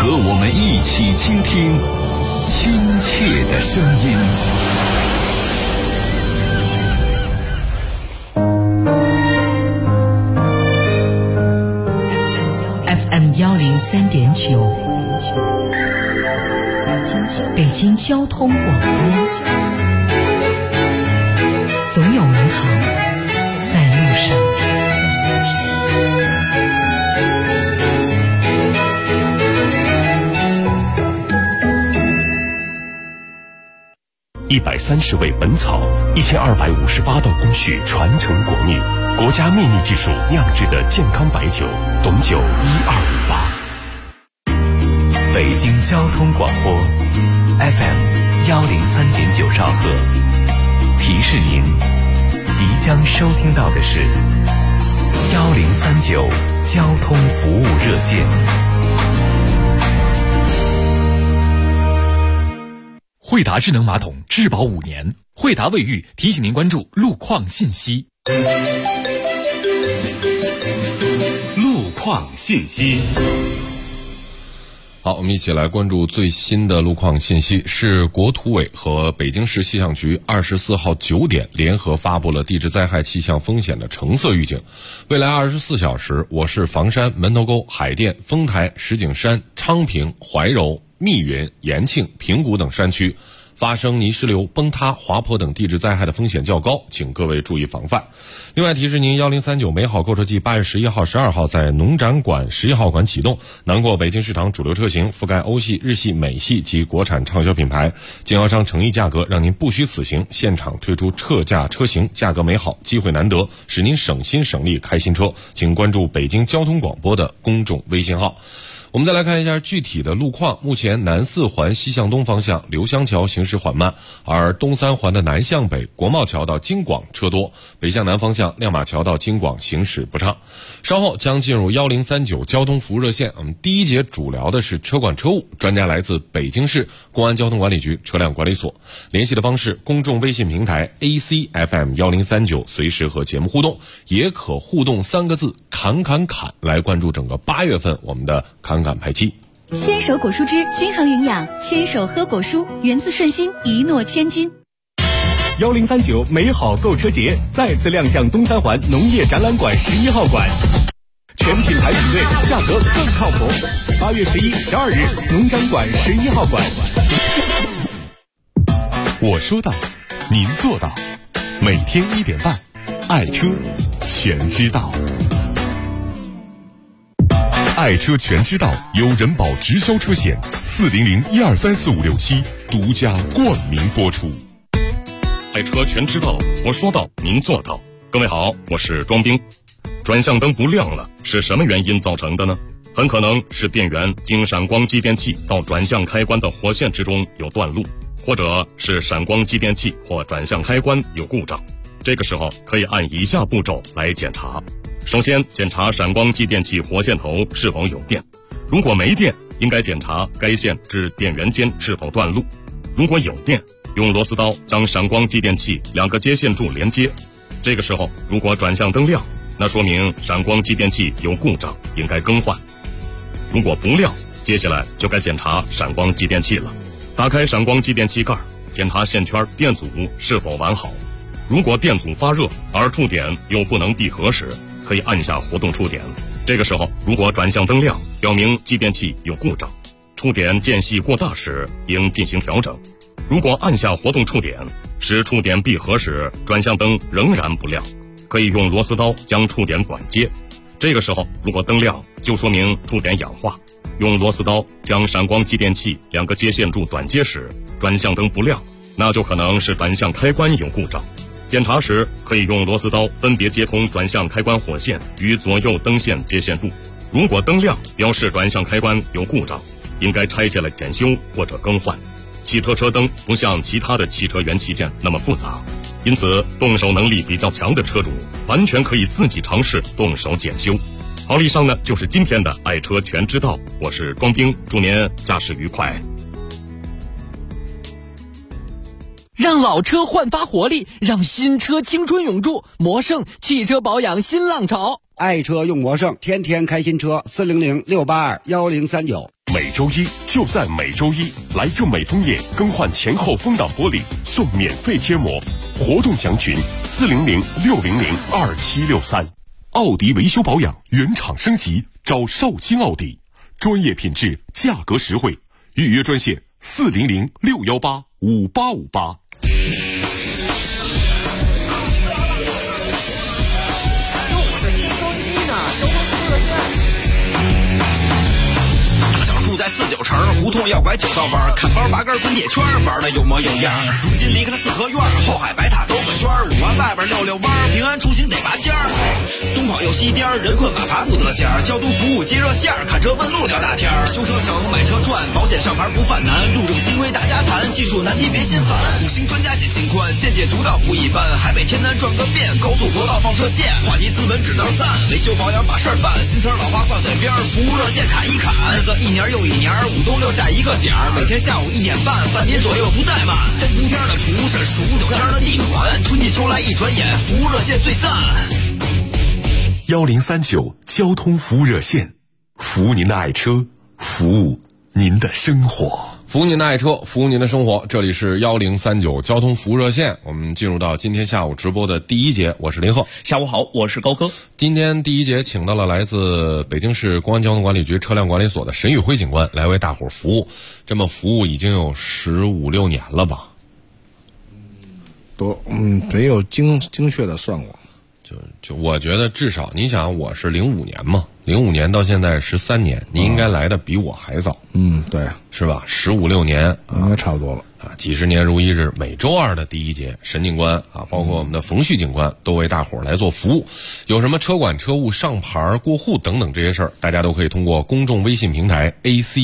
和我们一起倾听亲切的声音。 FM 103.9，北京交通广播，总有美好在路上。 130味本草，1258道工序传承国秘，国家秘密技术酿制的健康白酒，董酒1258。 北京交通广播 FM 103.9兆赫，提示您，即将收听到的是1039交通服务热线。 惠达智能马桶质保5年，惠达卫浴提醒您关注路况信息。 路况信息。 好，我们一起来关注最新的路况信息。是国土委和北京市气象局24号9点联合发布了地质灾害气象风险的橙色预警。未来24小时，我市房山、门头沟、海淀、丰台、石景山、昌平、怀柔、密云、延庆、平谷等山区发生泥石流、崩塌、滑坡等地质灾害的风险较高，请各位注意防范。另外提示您，1039美好购车季8月11号、12号在农展馆11号馆启动，囊括北京市场主流车型，覆盖欧系、日系、美系及国产畅销品牌，经销商诚意价格，让您不虚此行。现场推出特价车型，价格美好，机会难得，使您省心省力开新车。请关注北京交通广播的公众微信号。我们再来看一下具体的路况。目前南四环西向东方向刘香桥行驶缓慢，而东三环的南向北国贸桥到京广车多，北向南方向亮马桥到京广行驶不畅。稍后将进入1039交通服务热线，我们第一节主聊的是车管车务，专家来自北京市公安交通管理局车辆管理所。联系的方式：公众微信平台 ACFM 1039，随时和节目互动，也可互动3个字砍砍砍，来关注整个8月份我们的砍砍排期。 牵手果蔬汁均衡营养，牵手喝果蔬，源自顺心，一诺千金。 1039美好购车节再次亮相东三环农业展览馆11号馆，全品牌品类，价格更靠谱。8月11、12日，农展馆11号馆。 我说到，您做到，每天1点半，爱车全知道。爱车全知道由人保直销车险400123456独家冠名播出。 爱车全知道，我说到您做到。各位好，我是庄兵。转向灯不亮了，是什么原因造成的呢？很可能是电源经闪光继电器到转向开关的火线之中有断路，或者是闪光继电器或转向开关有故障。这个时候可以按以下步骤来检查。首先，检查闪光继电器活线头是否有电，如果没电，应该检查该线至电源间是否断路。如果有电，用螺丝刀将闪光继电器2个接线柱连接。这个时候，如果转向灯亮，那说明闪光继电器有故障，应该更换。如果不亮，接下来就该检查闪光继电器了。打开闪光继电器盖，检查线圈电阻是否完好。如果电阻发热而触点又不能闭合时，可以按下活动触点。这个时候，如果转向灯亮，表明继电器有故障，触点间隙过大时，应进行调整。如果按下活动触点，使触点闭合时，转向灯仍然不亮，可以用螺丝刀将触点短接。这个时候，如果灯亮，就说明触点氧化。用螺丝刀将闪光继电器2个接线柱短接时，转向灯不亮，那就可能是转向开关有故障。检查时，可以用螺丝刀分别接通转向开关火线与左右灯线接线柱。如果灯亮，表示转向开关有故障，应该拆下来检修或者更换。汽车车灯不像其他的汽车元器件那么复杂，因此动手能力比较强的车主完全可以自己尝试动手检修。好，以上呢就是今天的爱车全知道，我是庄兵，祝您驾驶愉快。 让老车焕发活力，让新车青春永驻。魔胜汽车保养新浪潮， 爱车用魔胜，天天开新车。400-682-1039。 每周一就在每周一，来正美枫叶更换前后风挡玻璃送免费贴膜，活动详询400-600-2763。奥迪维修保养原厂升级，找绍兴奥迪，专业品质，价格实惠，预约专线400-618-5858。 在49城胡同要拐9道弯，看包拔根滚铁圈，玩的有模有样。如今离开了四合院，后海白塔兜个圈，5环外边溜弯，平安出行得拔尖儿。东跑又西颠，人困马乏不得闲，交通服务接热线，看车问路聊大天。修车省，买车赚，保险上牌不犯难，路政新规大家谈，技术难题别心烦。5星专家解心宽，见解独到不一般，海北天南转个遍，高速国道放射线，话题斯文只当赞，维修保养把事儿办，新车老花挂嘴边，服务热线砍一砍，日子一年又一年，5都6下一个点儿，每天下午1点半，半年左右不怠慢。3伏天的蒲是数9天的地暖，春季秋来一转眼，服务热线最赞。 1039交通服务热线，服务您的爱车，服务您的生活。 服务您的爱车，服务您的生活。这里是1039交通服务热线，我们进入到今天下午直播的第一节，我是林鹤。 下午好，我是高哥。 今天第一节请到了来自北京市公安交通管理局车辆管理所的沈宇辉警官来为大伙儿服务。这么服务已经有15、16年了吧？ 没有精确的算过。 就我觉得至少你想，我是05年嘛，05年到现在13年，你应该来的比我还早。 对， 是吧？15、16年应该差不多了啊！几十年如一日，每周二的第一节，沈警官啊，包括我们的冯旭警官都为大伙儿来做服务。有什么车管、车务、上牌、过户等等这些事儿，大家都可以通过公众微信平台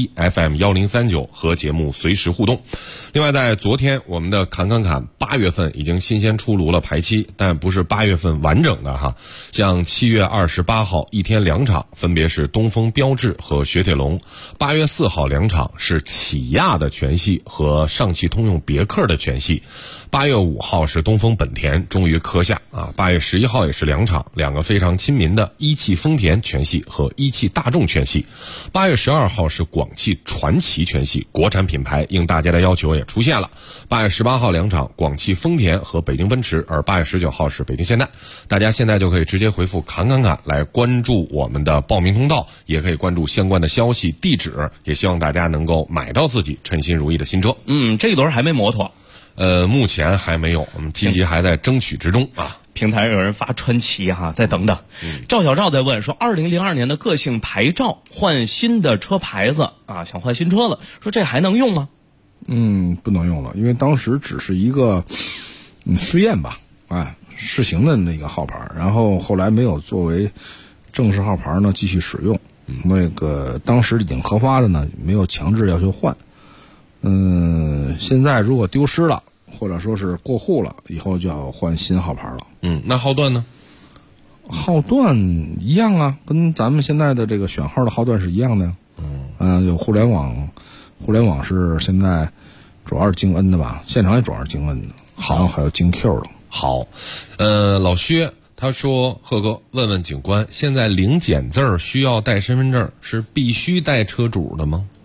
ACFM1039和节目随时互动。另外，在昨天我们的侃8月份已经新鲜出炉了排期，但不是8月份完整的哈。像7月28号一天2场，分别是东风标致和雪铁龙；8月4号2场是起亚的全系和上汽通用别克的全系；8月5号是东风本田终于磕下啊！8月11号也是2场，两个非常亲民的一汽丰田全系和一汽大众全系；8月12号是广汽传祺全系，国产品牌应大家的要求也出现了。8月18号2场，广汽丰田和北京奔驰，而8月19号是北京现代。大家现在就可以直接回复侃来关注我们的报名通道，也可以关注相关的消息地址，也希望大家能够买到自己称心如意的新车。 这一轮还没摩托， 目前还没有，我们积极还在争取之中啊。 平台有人发传奇哈，再等等。赵小赵在问说，2002年的个性牌照换新的车牌子啊，想换新车了，说这还能用吗？ 不能用了，因为当时只是一个试验吧，试行的那个号牌，然后后来没有作为正式号牌呢继续使用。那个当时已经核发的呢，没有强制要求换。现在如果丢失了，或者说是过户了，以后就要换新号牌了。 那号段呢？ 号段一样啊，跟咱们现在的这个选号的号段是一样的呀。有互联网是现在主要是京 N 的吧，现场也主要是京 N 的，好，还有京 Q 的。 好，老薛他说，贺哥问问警官，现在领检字需要带身份证，是必须带车主的吗？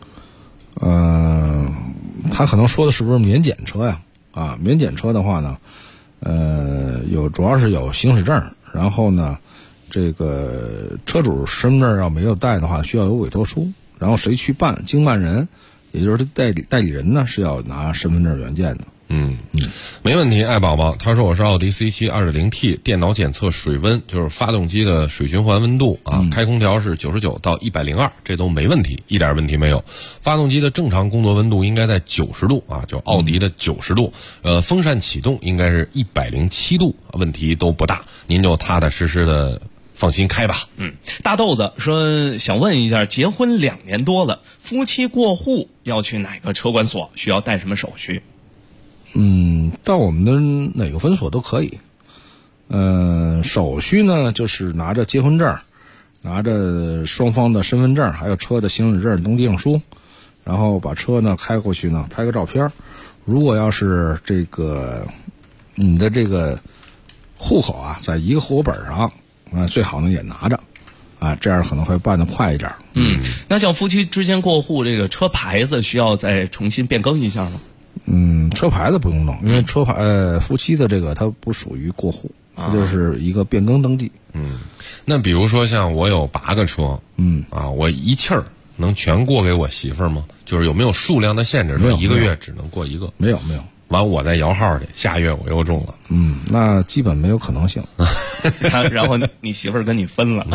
他可能说的是不是免检车呀？免检车的话呢，主要是有行驶证，然后呢，这个车主身份证要没有带的话，需要有委托书，然后谁去办，经办人，也就是代理人呢是要拿身份证原件的。 没问题，爱宝宝他说我是奥迪 C7 2.0T 电脑检测水温，就是发动机的水循环温度啊，开空调是99到102，这都没问题，一点问题没有。发动机的正常工作温度应该在90度啊，就奥迪的90度。风扇启动应该是107度，问题都不大，您就踏踏实实的放心开吧。 大豆子说想问一下，结婚2年多了，夫妻过户要去哪个车管所，需要带什么手续？ 到我们的哪个分所都可以。手续呢，就是拿着结婚证，拿着双方的身份证，还有车的行驶证登记证书，然后把车呢开过去呢，拍个照片。如果要是这个你的这个户口啊，在一个户口本上，最好呢也拿着， 啊，这样可能会办得快一点。 那像夫妻之间过户，这个车牌子需要再重新变更一下吗？ 车牌子不用弄，因为夫妻的这个它不属于过户，它就是一个变更登记。 那比如说像我有8个车，我一气儿能全过给我媳妇儿吗？就是有没有数量的限制？说1个月只能过1个？ 没有。 完我再摇号去，下月我又中了。 那基本没有可能性。 然后你媳妇儿跟你分了。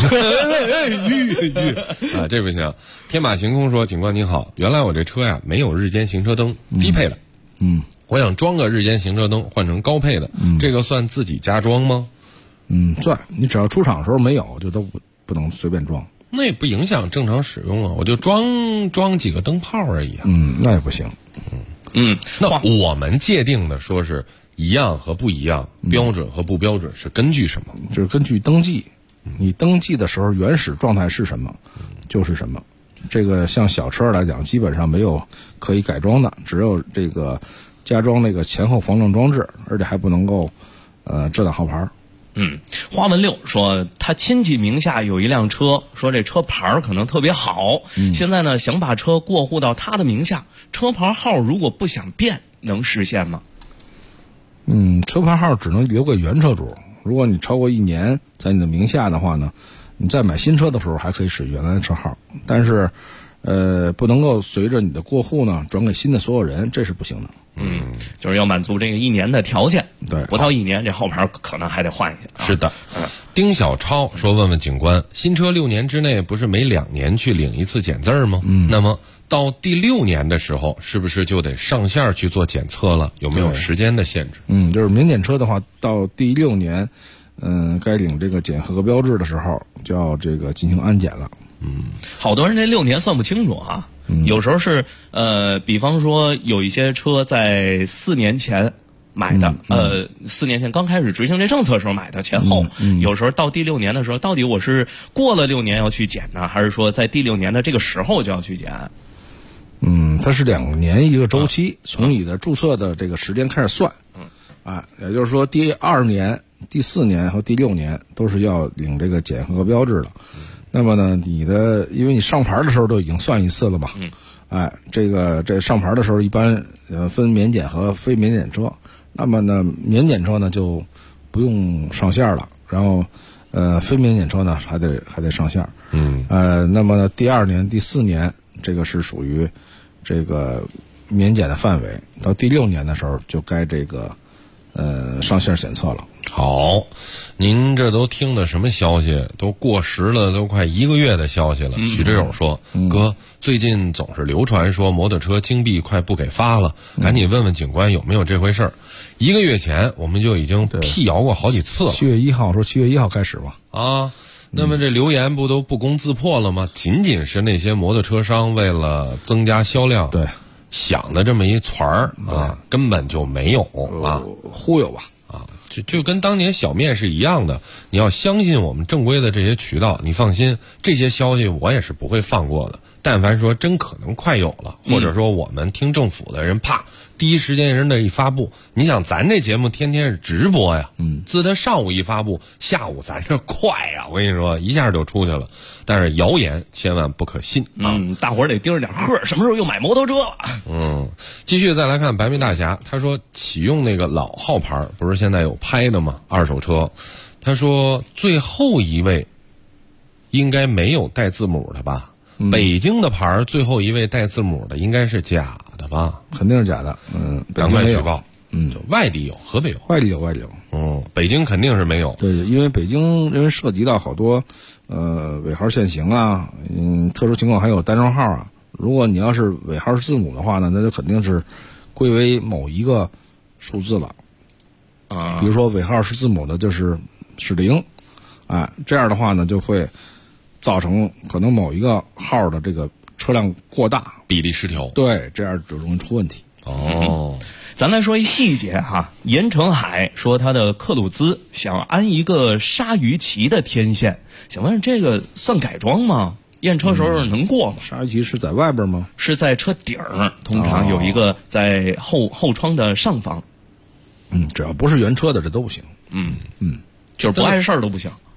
这不行。天马行空说：“警官你好，原来我这车呀没有日间行车灯，低配的。我想装个日间行车灯，换成高配的，这个算自己加装吗？” 算。你只要出厂的时候没有，就都不能随便装。 那也不影响正常使用啊，我就装几个灯泡而已啊。 那也不行。 那我们界定的说是一样和不一样，标准和不标准是根据什么？ 就是根据登记。你登记的时候原始状态是什么，就是什么。这个像小车来讲，基本上没有可以改装的，只有这个加装那个前后防撞装置，而且还不能够遮挡号牌。 花文六说他亲戚名下有一辆车，说这车牌可能特别好，现在呢想把车过户到他的名下，车牌号如果不想变，能实现吗？ 车牌号只能留给原车主，如果你超过1年在你的名下的话呢，你在买新车的时候还可以使原来的车号，但是不能够随着你的过户呢转给新的所有人，这是不行的。 就是要满足这个1年的条件。 对， 不到1年，这号牌可能还得换一下。 是的。丁小超说：“问问警官，新车6年之内不是每2年去领一次检字吗？那么到第6年的时候，是不是就得上线去做检测了？有没有时间的限制？” 就是免检车的话，到第6年，该领这个检合格标志的时候，就要这个进行安检了。 好多人这6年算不清楚啊。有时候是比方说有一些车在4年前买的，4年前刚开始执行这政策的时候买的，前后有时候到第6年的时候，到底我是过了6年要去检呢，还是说在第6年的这个时候就要去检？ 它是2年一个周期，从你的注册的这个时间开始算。也就是说第2年、第4年和第6年都是要领这个检合格标志的。那么呢，因为你上牌的时候都已经算一次了嘛，这上牌的时候一般分免检和非免检车。那么呢，免检车呢就不用上线了，然后非免检车呢还得上线。那么呢，第2年、第4年这个是属于这个免检的范围，到第6年的时候就该这个上线检测了。 好，您这都听的什么消息？都过时了，都快1个月的消息了。许志友说：“哥，最近总是流传说摩托车金币快不给发了，赶紧问问警官有没有这回事儿。1个月前我们就已经辟谣过好几次了。 7月1号说7月1号开始嘛。 那么这流言不都不攻自破了吗？仅仅是那些摩托车商为了增加销量，想的这么一团儿根本就没有忽悠吧。 就跟当年小面是一样的，你要相信我们正规的这些渠道，你放心，这些消息我也是不会放过的。但凡说真可能快有了，或者说我们听政府的人第一时间人的一发布，你想咱这节目天天是直播呀，自他上午一发布，下午咱这快呀，我跟你说一下就出去了。但是谣言千万不可信大伙儿得盯着点，什么时候又买摩托车了？ 继续再来看白眉大侠，他说启用那个老号牌不是现在有拍的吗？二手车，他说最后一位应该没有带字母的吧？北京的牌最后一位带字母的应该是假的吧？ 肯定是假的。 赶快举报。就外地有，河北有， 外地有。 北京肯定是没有。 对，因为北京因为涉及到好多尾号限行啊，特殊情况还有单双号啊。如果你要是尾号是字母的话呢，那就肯定是归为某一个数字了。比如说尾号是字母的，就是0，这样的话呢就会造成可能某一个号的这个车辆过大， 比例失调。 对，这样就容易出问题。 咱来说一细节哈，严成海说他的克鲁兹想安一个鲨鱼鳍的天线，想问这个算改装吗？验车时候能过吗？ 鲨鱼鳍是在外边吗？ 是在车顶，通常有一个在后窗的上方。 只要不是原车的这都不行。 就是不碍事儿都不行。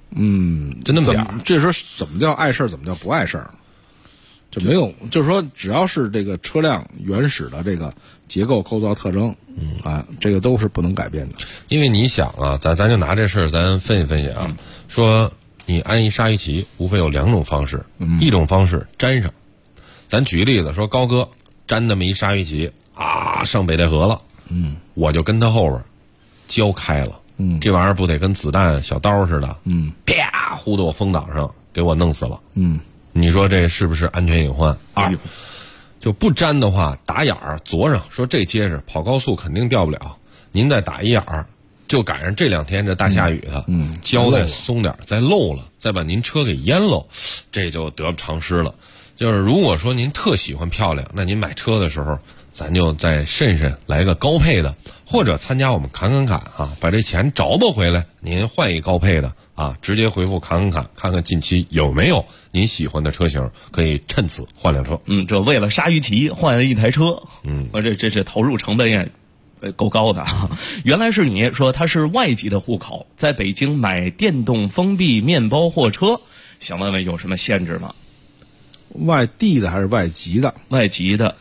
就那么点儿。 这时候怎么叫碍事儿，怎么叫不碍事儿？就没有，就是说，只要是这个车辆原始的这个结构构造特征，这个都是不能改变的。 因为你想啊，咱就拿这事儿咱分析分析啊，说你安一鲨鱼鳍，无非有两种方式，一种方式粘上。咱举个例子，说高哥粘那么一鲨鱼鳍啊，上北戴河了，我就跟他后边胶开了，这玩意儿不得跟子弹小刀似的，啪呼到我风挡上，给我弄死了，你说这是不是安全隐患？二，就不粘的话，打眼儿左上，说这结实，跑高速肯定掉不了。您再打一眼儿，就赶上这2天这大下雨的，胶再松点，再漏了，再把您车给淹了，这就得不偿失了。就是如果说您特喜欢漂亮，那您买车的时候，咱就再慎慎来个高配的，或者参加我们砍啊，把这钱找不回来，您换一高配的啊，直接回复砍，看看近期有没有您喜欢的车型，可以趁此换辆车。 这为了鲨鱼鳍换了一台车，这投入成本也够高的啊！原来是你说他是外籍的户口，在北京买电动封闭面包货车，想问问有什么限制吗？ 外地的还是外籍的？ 外籍的，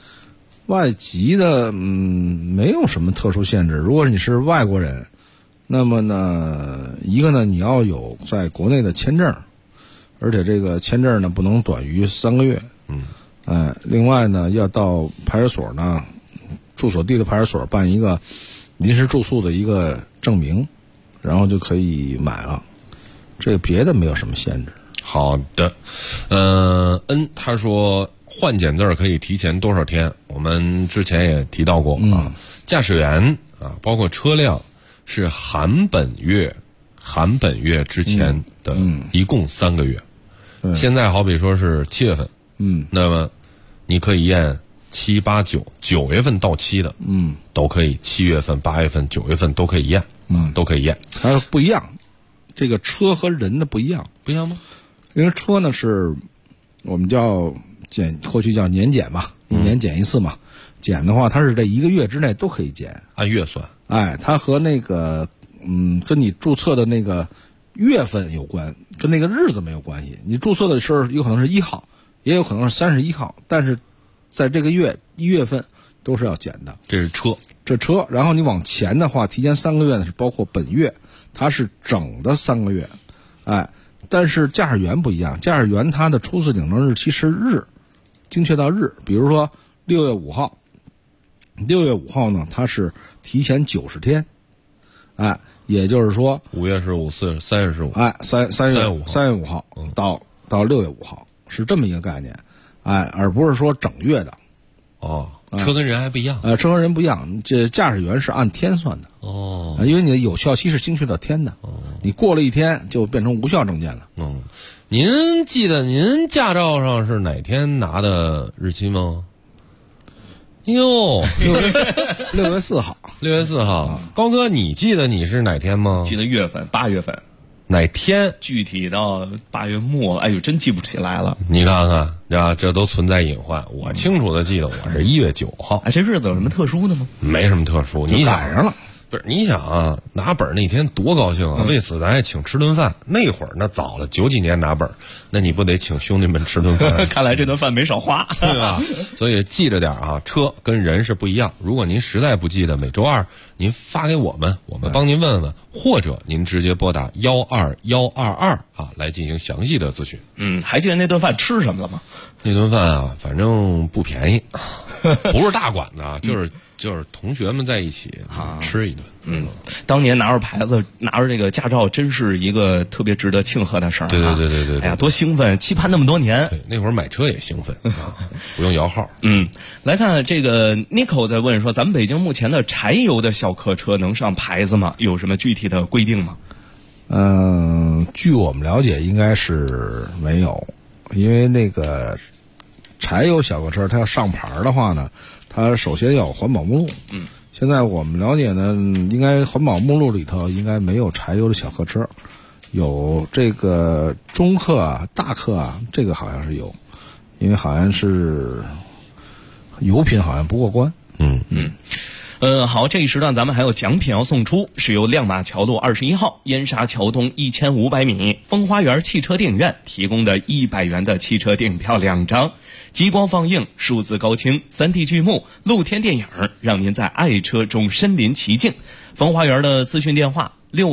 没有什么特殊限制。如果你是外国人，那么呢，一个呢，你要有在国内的签证，而且这个签证呢不能短于3个月。另外呢，要到派出所呢，住所地的派出所办一个临时住宿的一个证明，然后就可以买了。这个别的没有什么限制。 好的，他说换检字可以提前多少天？我们之前也提到过啊，驾驶员啊，包括车辆是含本月之前的，一共3个月。现在好比说是7月份，那么你可以验7、8、9月份到期的，都可以，7月份、8月份、9月份都可以验，都可以验。 还有不一样，这个车和人的不一样， 不一样吗？ 因为车呢是我们叫过去叫年检嘛，1年检一次嘛。检的话，它是这1个月之内都可以检， 按月算。 它和那个跟你注册的那个月份有关，跟那个日子没有关系。你注册的时候有可能是1号，也有可能是31号，但是在这个月1月份都是要检的。 这是车， 然后你往前的话，提前3个月呢是包括本月，它是整的3个月，但是驾驶员不一样，驾驶员他的初次领证日期是日，精确到日。比如说6月5号，6月5号呢，它是提前90天，也就是说 5月15、3月15， 3月5号到6月5号是这么一个概念，而不是说整月的。 车跟人还不一样。 车跟人不一样，这驾驶员是按天算的。因为你的有效期是精确到天的。你过了1天就变成无效证件了。 您记得您驾照上是哪天拿的日期吗？哟 ，6月4号。 6月4号。高哥，你记得你是哪天吗？ 记得月份，8月份。 哪天？ 具体到8月末，哎呦，真记不起来了。 你看看，这都存在隐患。我清楚的记得我是1月9号。 这日子有什么特殊的吗？ 没什么特殊，你赶上了。 不是，你想啊，拿本那天多高兴啊！为此咱还请吃顿饭。那会儿那早了，90几年拿本，那你不得请兄弟们吃顿饭？ 看来这顿饭没少花， 对吧？所以记着点啊，车跟人是不一样。如果您实在不记得，每周2您发给我们，我们帮您问问，或者您直接拨打12122来进行详细的咨询。 还记得那顿饭吃什么了吗？ 那顿饭啊，反正不便宜，不是大馆子，就是同学们在一起吃一顿。 当年拿着牌子，拿着这个驾照，真是一个特别值得庆贺的事儿。 对， 哎呀，多兴奋，期盼那么多年。 那会儿买车也兴奋不用摇号。 来看这个 Nico 在问说，咱们北京目前的柴油的小客车能上牌子吗？有什么具体的规定吗？ 据我们了解，应该是没有，因为那个柴油小客车它要上牌的话呢，它首先要有环保目录。现在我们了解呢，应该环保目录里头应该没有柴油的小客车，有这个中客大客这个好像是有，因为好像是油品好像不过关。 好，这一时段咱们还有奖品要送出，是由亮马桥路21号、燕莎桥东1500米风花园汽车电影院提供的100元的汽车电影票2张，激光放映、数字高清、3D 剧目、露天电影，让您在爱车中身临其境。风花园的咨询电话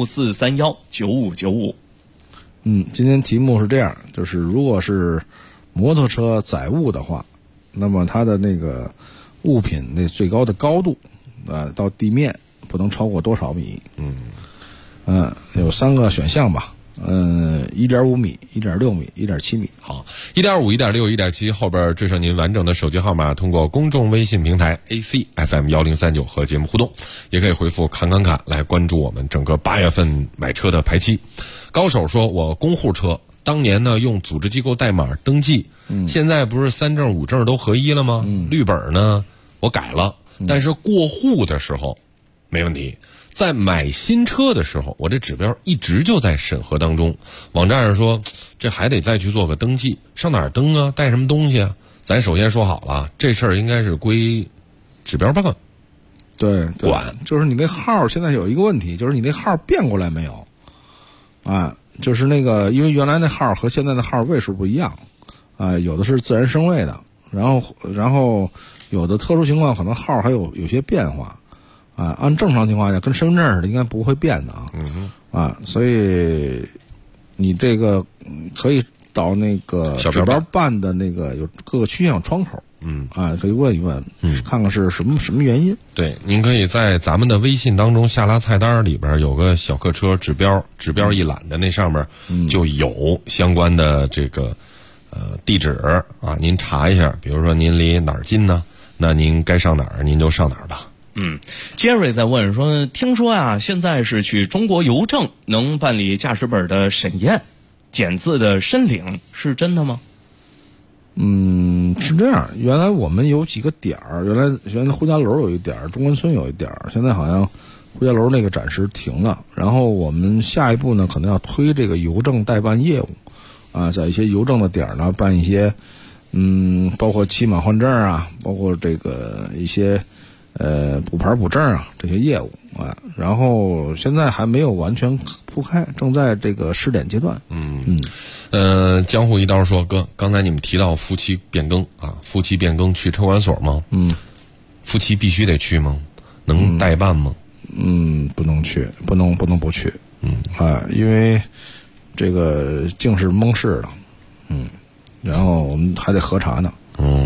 64319595。 今天题目是这样，就是如果是摩托车载物的话，那么它的那个物品那最高的高度到地面不能超过多少米？有3个选项吧。1.5米、1.6米、1.7米。 好，1.5、1.6、1.7后边追上您完整的手机号码，通过公众微信平台 ACFM1039和节目互动，也可以回复看来关注我们整个8月份买车的排期。高手说，我公户车当年呢用组织机构代码登记，现在不是3证5证都合一了吗？绿本呢我改了，但是过户的时候没问题。在买新车的时候，我这指标一直就在审核当中。网站上说，这还得再去做个登记，上哪儿登啊？带什么东西啊？咱首先说好了，这事儿应该是归指标办。 对，管。就是你那号现在有一个问题，就是你那号变过来没有？就是那个，因为原来那号和现在的号位数不一样，有的是自然升位的，然后有的特殊情况可能号还有些变化。按正常情况下跟身份证似的应该不会变的所以你这个可以到那个指标办的那个有各个区县有窗口，可以问一问，看看是什么原因。 对，您可以在咱们的微信当中下拉菜单里边有个小客车指标一览的，那上面就有相关的这个地址您查一下，比如说您离哪儿近呢？那您该上哪儿您就上哪儿吧。 Jerry 在问说，听说啊，现在是去中国邮政能办理驾驶本的审验、检字的申领，是真的吗？ 是这样。原来我们有几个点儿，原来呼家楼有一点儿，中关村有一点儿，现在好像呼家楼那个暂时停了。然后我们下一步呢，可能要推这个邮政代办业务在一些邮政的点儿呢办一些包括期满换证包括这个一些补牌补证这些业务然后现在还没有完全铺开，正在这个试点阶段。 江湖一刀说，哥，刚才你们提到夫妻变更夫妻变更去车管所吗？夫妻必须得去吗？能代办吗？ 不能去，不能不去。因为这个竟是蒙氏的，然后我们还得核查呢。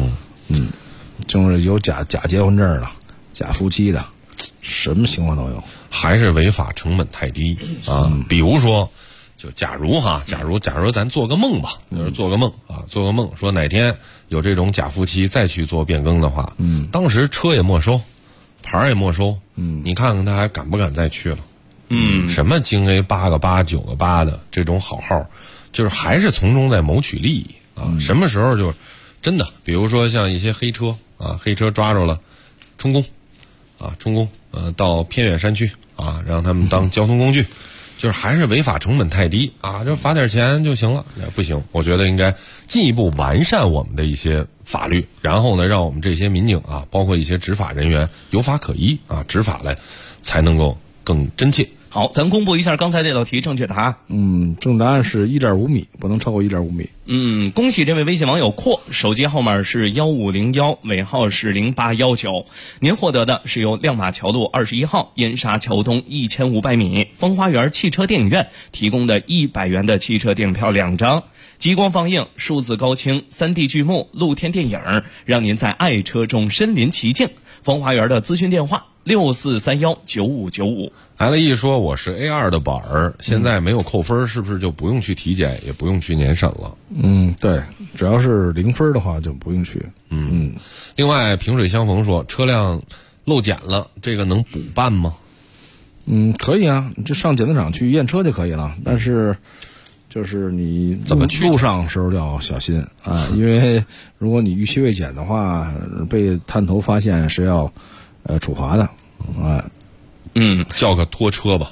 就是有假结婚证的。假夫妻的，什么情况都有， 还是违法成本太低比如说，就假如咱做个梦吧，做个梦，说哪天有这种假夫妻再去做变更的话，当时车也没收，牌也没收，你看看他还敢不敢再去了？什么京 A 8个8、9个8的这种好号，就是还是从中在谋取利益什么时候就真的，比如说像一些黑车黑车抓住了，充公。到偏远山区让他们当交通工具，就是还是违法成本太低就罚点钱就行了，不行，我觉得应该进一步完善我们的一些法律，然后呢，让我们这些民警包括一些执法人员有法可依执法来才能够更真切。 好，咱公布一下刚才这道题正确答案。 正答案是1.5米，不能超过1.5米。 恭喜这位微信网友阔，手机号码是1501，尾号是0819。您获得的是由亮马桥路21号、燕莎桥东1500米风花园汽车电影院提供的100元的汽车电影票2张，激光放映、数字高清、3D 剧目、露天电影，让您在爱车中身临其境。风花园的咨询电话64319595。 LE 说，我是 A2 的本儿，现在没有扣分，是不是就不用去体检，也不用去年审了？ 对，只要是0分的话就不用去。 另外，萍水相逢说，车辆漏检了，这个能补办吗？ 可以啊，你就上检测场去验车就可以了，但是就是你怎么去路上时候要小心因为如果你逾期未检的话，被探头发现是要处罚的叫个拖车吧。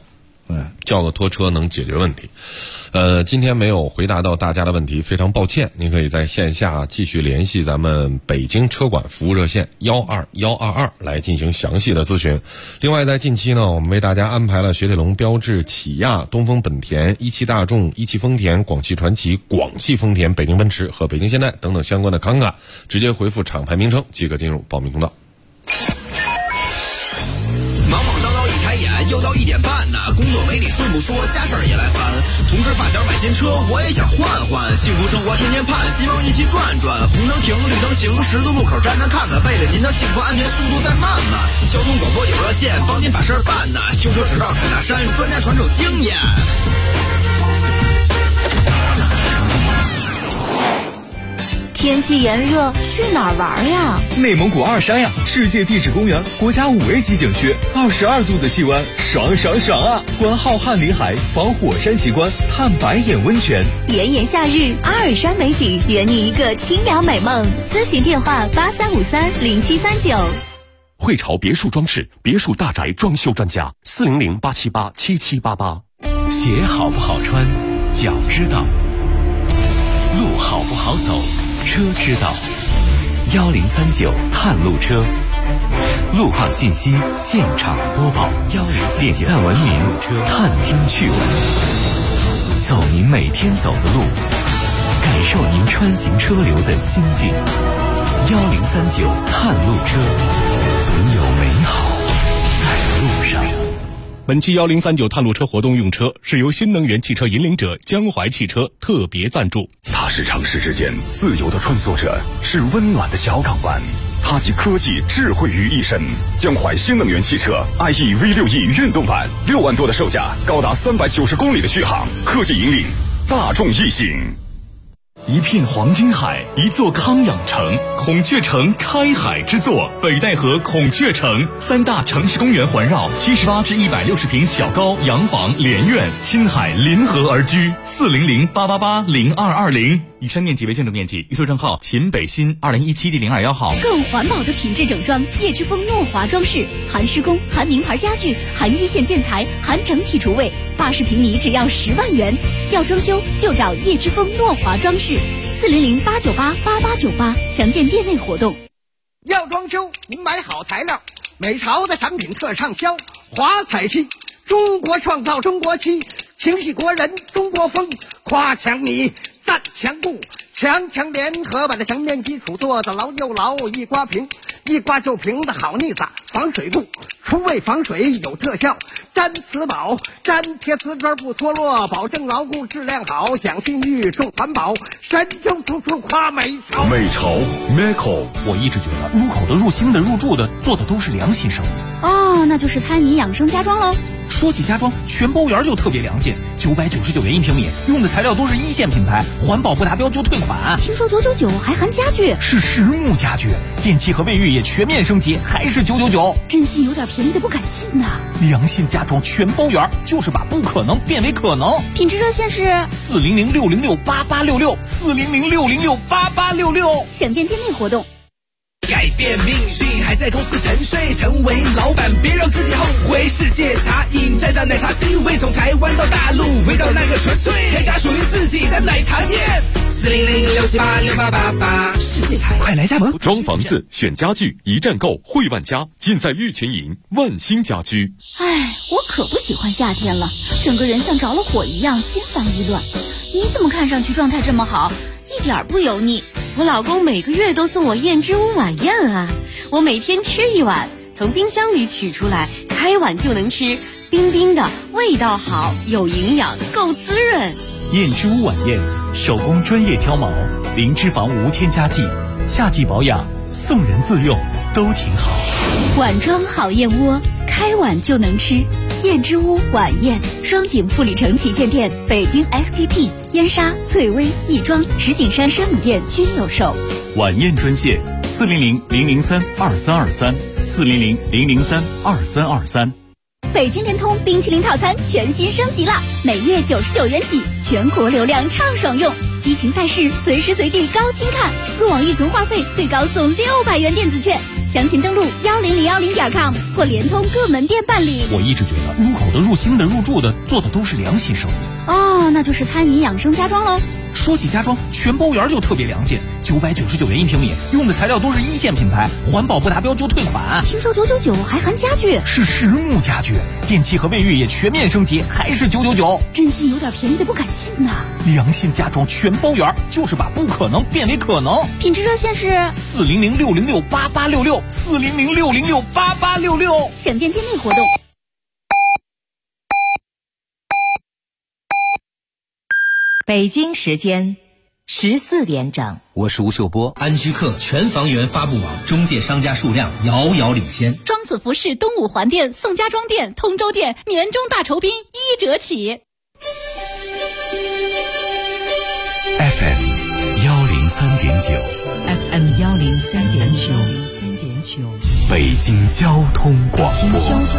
叫个拖车能解决问题。今天没有回答到大家的问题，非常抱歉。您可以在线下继续联系咱们北京车管服务热线12122来进行详细的咨询。另外，在近期呢，我们为大家安排了雪铁龙、标致、起亚、东风本田、一汽大众、一汽丰田、广汽传祺、广汽丰田、北京奔驰和北京现代等等相关的康卡，直接回复厂牌名称即可进入报名通道。 又到1点半呢，工作没你顺不说，家事儿也来烦。同事发小买新车，我也想换换。幸福生活天天盼，希望一起转转。红灯停，绿灯行，十字路口站站看看，为了您的幸福安全，速度再慢慢。交通广播有热线，帮您把事儿办呢。修车只到凯大山，专家传授经验。 天气炎热，去哪儿玩呀？ 内蒙古二山呀，世界地质公园，国家5A级景区，22度的气温，爽爽爽啊！观浩瀚里海，访火山奇观，探白眼温泉。 炎炎夏日，阿尔山美景，圆你一个清凉美梦。咨询电话83530739。 汇潮别墅装饰，别墅大宅装修专家，400-878-7788。 鞋好不好穿，脚知道；路好不好走，车知道。1039探路车，路况信息现场播报。点赞文明，探听趣闻，走您每天走的路，感受您穿行车流的心境。1039探路车，总有美好在路上。 本期1039探路车活动用车是由新能源汽车引领者江淮汽车特别赞助。 它是城市之间自由的穿梭者，是温暖的小港湾，它集科技智慧于一身。江淮新能源汽车 IE V6E 运动版，6万多的售价，高达390公里的续航，科技引领大众异性。 一片黄金海，一座康养城，孔雀城开海之作，北戴河孔雀城，3大城市公园环绕，78至160平小高洋房连院，亲海临河而居。400-888-0220。以上面积为建筑面积，预售证号秦北新2017第021号。 更环保的品质整装，叶之峰诺华装饰，含施工，含名牌家具，含一线建材，含整体厨卫，80平米只要10万元。要装修就找叶之峰诺华装饰，400-898-8898，详见店内活动。 要装修，您买好材料，美潮的产品特畅销，华彩漆，中国创造中国漆，情系国人中国风，夸强你赞强固，强强联合把这墙面基础做得牢又牢，一刮平，一刮就平的好腻子，防水固，厨卫防水有特效，粘瓷宝，粘贴瓷砖不脱落，保证牢固质量好，讲信誉重环保，神州处处夸美潮。 美潮 Meco， 我一直觉得入口的、入心的、入住的，做的都是良心生意。 哦，那就是餐饮养生家装喽。 说起家装，全包园就特别良心，999元1平米，用的材料都是一线品牌，环保不达标就退款。 听说999还含家具， 是实木家具，电器和卫浴也全面升级，还是999。 真心有点便宜的不敢信呐。 良心家装全包园，就是把不可能变为可能。 品质热线是 400-606-8866，400-606-8866。 详见店内活动。 改变命运还在公司沉睡，成为老板别让自己后悔。世界茶饮沾上奶茶 C 位，从台湾到大陆，味道那个纯粹，开家属于自己的奶茶店。400-678-6888，世界茶快来加盟。 装房子选家具一站购，汇万家，尽在玉泉营万兴家居。 哎，我可不喜欢夏天了，整个人像着了火一样，心烦意乱。你怎么看上去状态这么好，一点不油腻？我老公每个月都送我燕之屋晚宴啊，我每天吃一碗，从冰箱里取出来，开碗就能吃，冰冰的，味道好，有营养，够滋润。 燕之屋晚宴，手工专业挑毛，零脂肪无添加剂，夏季保养，送人自用都挺好。 碗装好燕窝，开碗就能吃。燕之屋晚宴，双井富里城旗舰店、北京 SKP、燕莎、翠微、亦庄、石景山山姆店均有售。 晚宴专线400-003-2323，400-003-2323。 北京联通冰淇淋套餐全新升级了，每月99元起，全国流量畅爽用，激情赛事随时随地高清看，入网预存话费最高送600元电子券， 详情登录10010.com 或联通各门店办理。 我一直觉得入口的、入新的、入驻的，做的都是良心生意。 哦，那就是餐饮养生家装喽。 说起家装，全包园就特别良心，999元1平米，用的材料都是一线品牌，环保不达标就退款。 听说999还含家具， 是实木家具，电器和卫浴也全面升级，还是999， 真心有点便宜的不敢信呐。 良心家装全包园，就是把不可能变为可能。 品质热线是 400-606-8866，400-606-8866。 详见店内活动。 北京时间14点整， 我是吴秀波。安居客全房源发布网中介商家数量遥遥领先。 庄子服饰东五环店、宋家庄店、通州店年终大酬宾1折起。 FM 103.9 北京交通广播，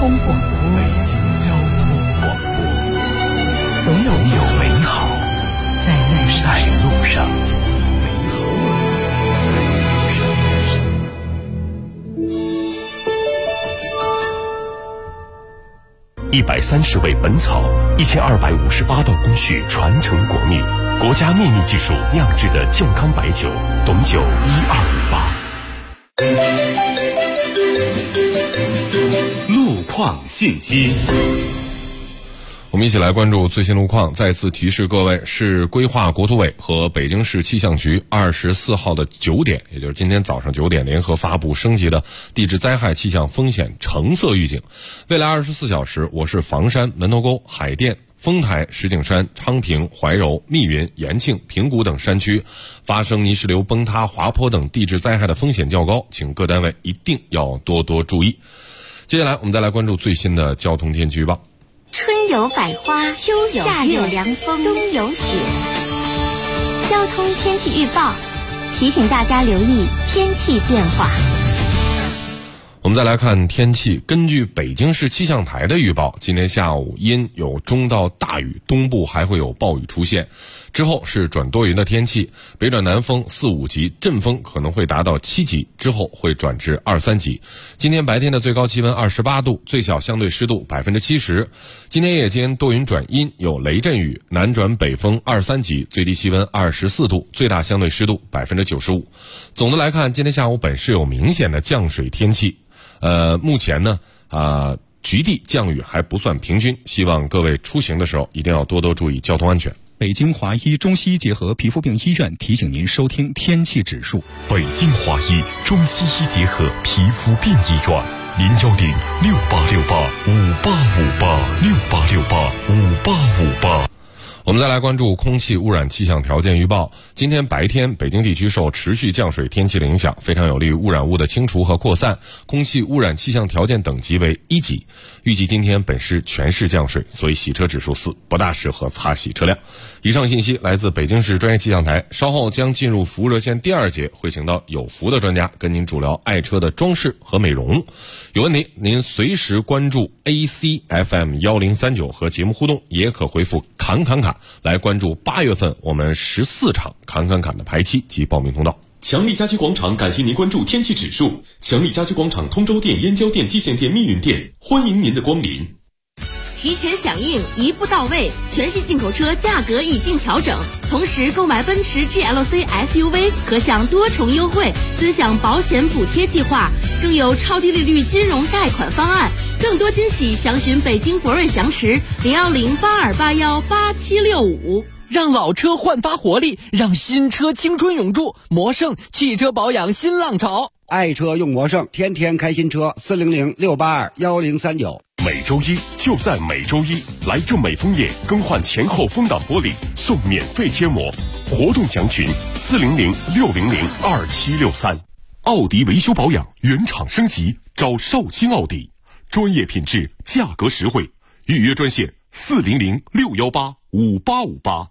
总有美好在路上。130味本草，1258道工序传承国秘，国家秘密技术酿制的健康白酒，董酒1258。路况信息。 我们一起来关注最新路况。再次提示各位，市规划国土委和北京市气象局24号的9点，也就是今天早上9点，联合发布升级的地质灾害气象风险橙色预警。未来24小时，我市房山、门头沟、海淀、丰台、石景山、昌平、怀柔、密云、延庆、平谷等山区发生泥石流崩塌、滑坡等地质灾害的风险较高，请各单位一定要多多注意。接下来我们再来关注最新的交通天气预报。 春有百花，秋有夏有凉风，冬有雪。交通天气预报提醒大家留意天气变化。 我们再来看天气，根据北京市气象台的预报，今天下午阴有中到大雨，东部还会有暴雨出现，之后是转多云的天气，北转南风4、5级，阵风可能会达到7级，之后会转至2、3级。今天白天的最高气温28度，最小相对湿度70%。今天夜间多云转阴，有雷阵雨，南转北风2、3级，最低气温24度，最大相对湿度95%。总的来看，今天下午本市有明显的降水天气。目前呢，局地降雨还不算平均，希望各位出行的时候一定要多多注意交通安全。 北京华医中西医结合皮肤病医院提醒您收听天气指数。 北京华医中西医结合皮肤病医院，010-6868-5858，6868-5858。 我们再来关注空气污染气象条件预报。今天白天，北京地区受持续降水天气的影响，非常有利于污染物的清除和扩散，空气污染气象条件等级为1级。预计今天本市全市降水，所以洗车指数4，不大适合擦洗车辆。以上信息来自北京市专业气象台，稍后将进入服务热线第2节，会请到有福的专家跟您主聊爱车的装饰和美容。有问题您随时关注 ACFM 1039和节目互动，也可回复侃侃侃来关注8月份我们14场侃侃侃的排期及报名通道。 强力家居广场感谢您关注天气指数。强力家居广场通州店、燕郊店、蓟县店、密云店，欢迎您的光临。 提前响应，一步到位，全系进口车价格已经调整，同时购买奔驰 GLC SUV 可享多重优惠，尊享保险补贴计划，更有超低利率金融贷款方案，更多惊喜详询北京博瑞翔驰010-8281-8765。 让老车焕发活力，让新车青春永驻。魔盛汽车保养新浪潮， 爱车用魔盛，天天开新车。400-682-1039。 每周一就在每周一，来正美枫叶更换前后风挡玻璃，送免费贴膜。活动详询400-600-2763。奥迪维修保养原厂升级，找绍兴奥迪，专业品质，价格实惠。预约专线400-618-5858。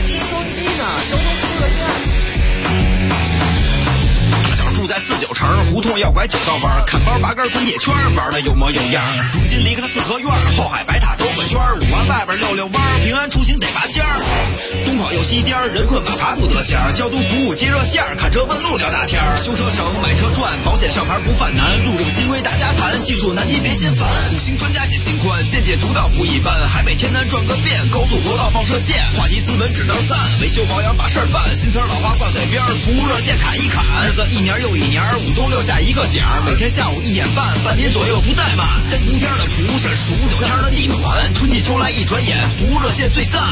住在49城， 胡同要拐九道弯，看包八根滚铁圈，玩的有模有样。如今离开了四合院，后海白塔兜个圈，五环外边溜溜弯，平安出行得拔尖儿。东跑又西颠，人困马乏不得闲，交通服务接热线，看车问路聊大天，修车省买车赚，保险上牌不犯难，路政新规大家谈，技术难题别心烦，五星专家解心宽，见解独到不一般，海北天南转个遍，高速国道放射线，话题斯文只能赞，维修保养把事儿办，新词老话挂嘴边，服务热线砍一砍，日子一年又一年，5都6下一个点儿，每天下午1点半，半年左右不怠慢，3伏天的蒲是数9天的地暖，春季秋来一转眼，服务热线最赞。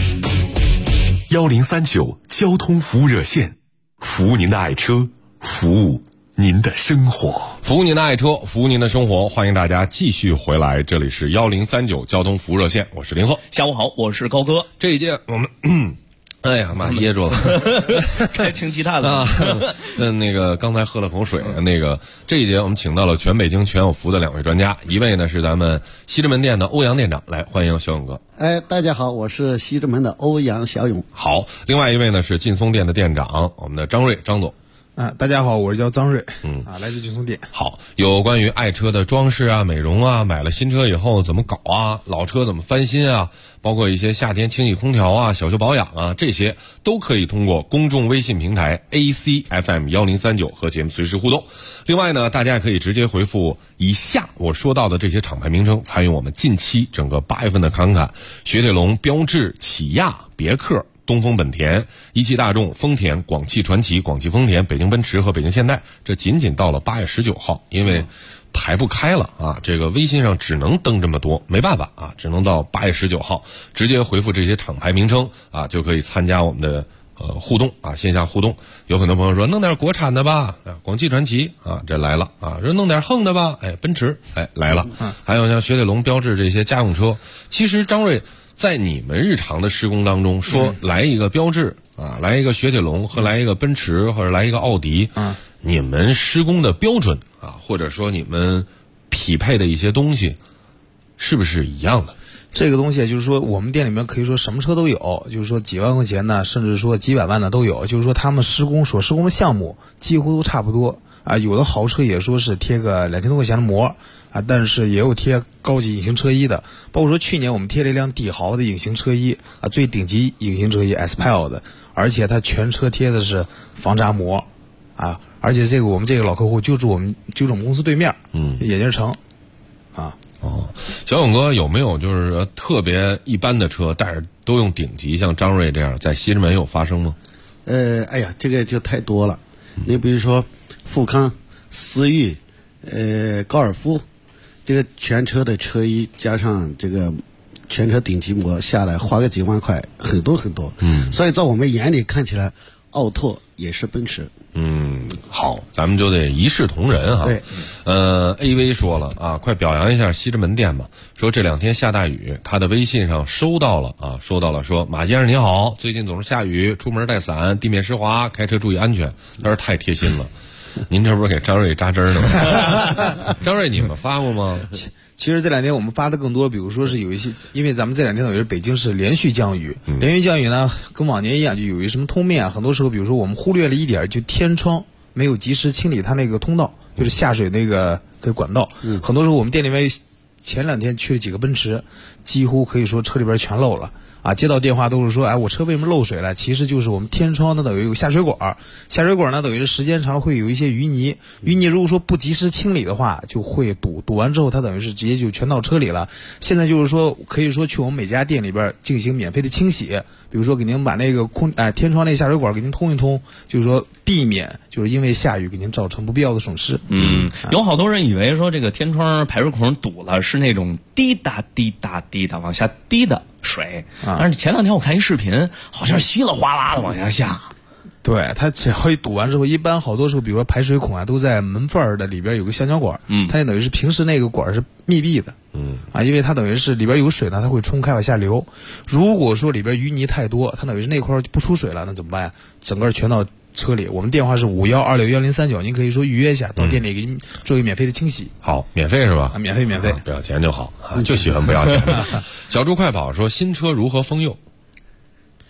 1039交通服务热线，服务您的爱车，服务您的生活， 服务您的爱车，服务您的生活。欢迎大家继续回来，这里是1039交通服务热线，我是林鹤。 下午好，我是高哥。 这一届我们哎呀妈，噎住了， 该清积碳了啊！那个刚才喝了口水。那个这一节我们请到了全北京全有福的2位专家，一位呢是咱们西直门店的欧阳店长，来欢迎小勇哥。 大家好，我是西直门的欧阳小勇。 好，另外一位呢是劲松店的店长，我们的张瑞张总。 大家好，我是叫张瑞，来自劲松店。 好，有关于爱车的装饰啊、美容啊，买了新车以后怎么搞啊，老车怎么翻新啊，包括一些夏天清洗空调啊、小修保养啊，这些都可以通过公众微信平台 ACFM1039和节目随时互动。另外呢，大家也可以直接回复以下我说到的这些厂牌名称，参与我们近期整个8月份的侃侃：雪铁龙、标致、起亚、别克、东风本田、一汽大众、丰田、广汽传祺、广汽丰田、北京奔驰和北京现代。这仅仅到了8月19号，因为排不开了啊，这个微信上只能登这么多，没办法啊，只能到8月19号直接回复这些厂牌名称啊，就可以参加我们的互动啊，线下互动。有很多朋友说弄点国产的吧，广汽传祺啊，这来了啊，说弄点横的吧，奔驰来了。还有像雪铁龙、标致这些家用车。其实张瑞，在你们日常的施工当中，说来一个标致啊，来一个雪铁龙和来一个奔驰或者来一个奥迪，你们施工的标准啊，或者说你们匹配的一些东西，是不是一样的？ 这个东西就是说，我们店里面可以说什么车都有，就是说几万块钱呢，甚至说几百万的都有。就是说他们施工的项目几乎都差不多啊。有的豪车也说是贴个2000多块钱的膜啊，但是也有贴高级隐形车衣的。包括说去年我们贴了一辆帝豪的隐形车衣啊，最顶级隐形车衣 Aspire 的，而且它全车贴的是防扎膜啊，而且我们这个老客户就住我们公司对面，眼镜城啊。 小勇哥有没有就是特别一般的车，但是都用顶级，像张瑞这样在西直门有发生吗？ 这个就太多了。你比如说富康、思域、高尔夫，这个全车的车衣加上这个全车顶级膜下来，花个几万块，很多很多。所以在我们眼里看起来，奥拓也是奔驰。 好，咱们就得一视同仁哈。 对 ，AV 说了啊，快表扬一下西直门店吧。说这2天下大雨，他的微信上收到了，说马先生您好，最近总是下雨，出门带伞，地面湿滑，开车注意安全。他说太贴心了，您这不是给张瑞扎针呢吗？张瑞，你们发过吗？ 其实这2天我们发的更多，比如说是有一些，因为咱们这2天等于是北京市连续降雨，连续降雨呢，跟往年一样，就有一什么通面啊，很多时候，比如说我们忽略了一点，就天窗没有及时清理它那个通道，就是下水那个管道，很多时候我们店里面前2天去了几个奔驰，几乎可以说车里边全漏了。啊，接到电话都是说，我车为什么漏水了？其实就是我们天窗呢等于有下水管，下水管呢等于是时间长了会有一些淤泥，淤泥如果说不及时清理的话，就会堵完之后它等于是直接就全到车里了。现在就是说可以说去我们每家店里边进行免费的清洗，比如说给您把那个天窗那下水管给您通一通，就是说避免就是因为下雨给您造成不必要的损失。 有好多人以为说这个天窗排水孔堵了是那种滴答滴答滴答往下滴的水，但是前2天我看一视频，好像稀里哗啦的往下下。 对，它只要一堵完之后，一般好多时候，比如说排水孔都在门缝的里边有个橡胶管，它也等于是平时那个管是密闭的，因为它等于是里边有水呢，它会冲开往下流。如果说里边淤泥太多，它等于是那块不出水了，那怎么办呀？整个全到车里。我们电话是51261039，您可以说预约一下，到店里给您做一个免费的清洗。 好，免费是吧？ 免费， 不要钱就好啊，就喜欢不要钱。小猪快跑说新车如何封釉？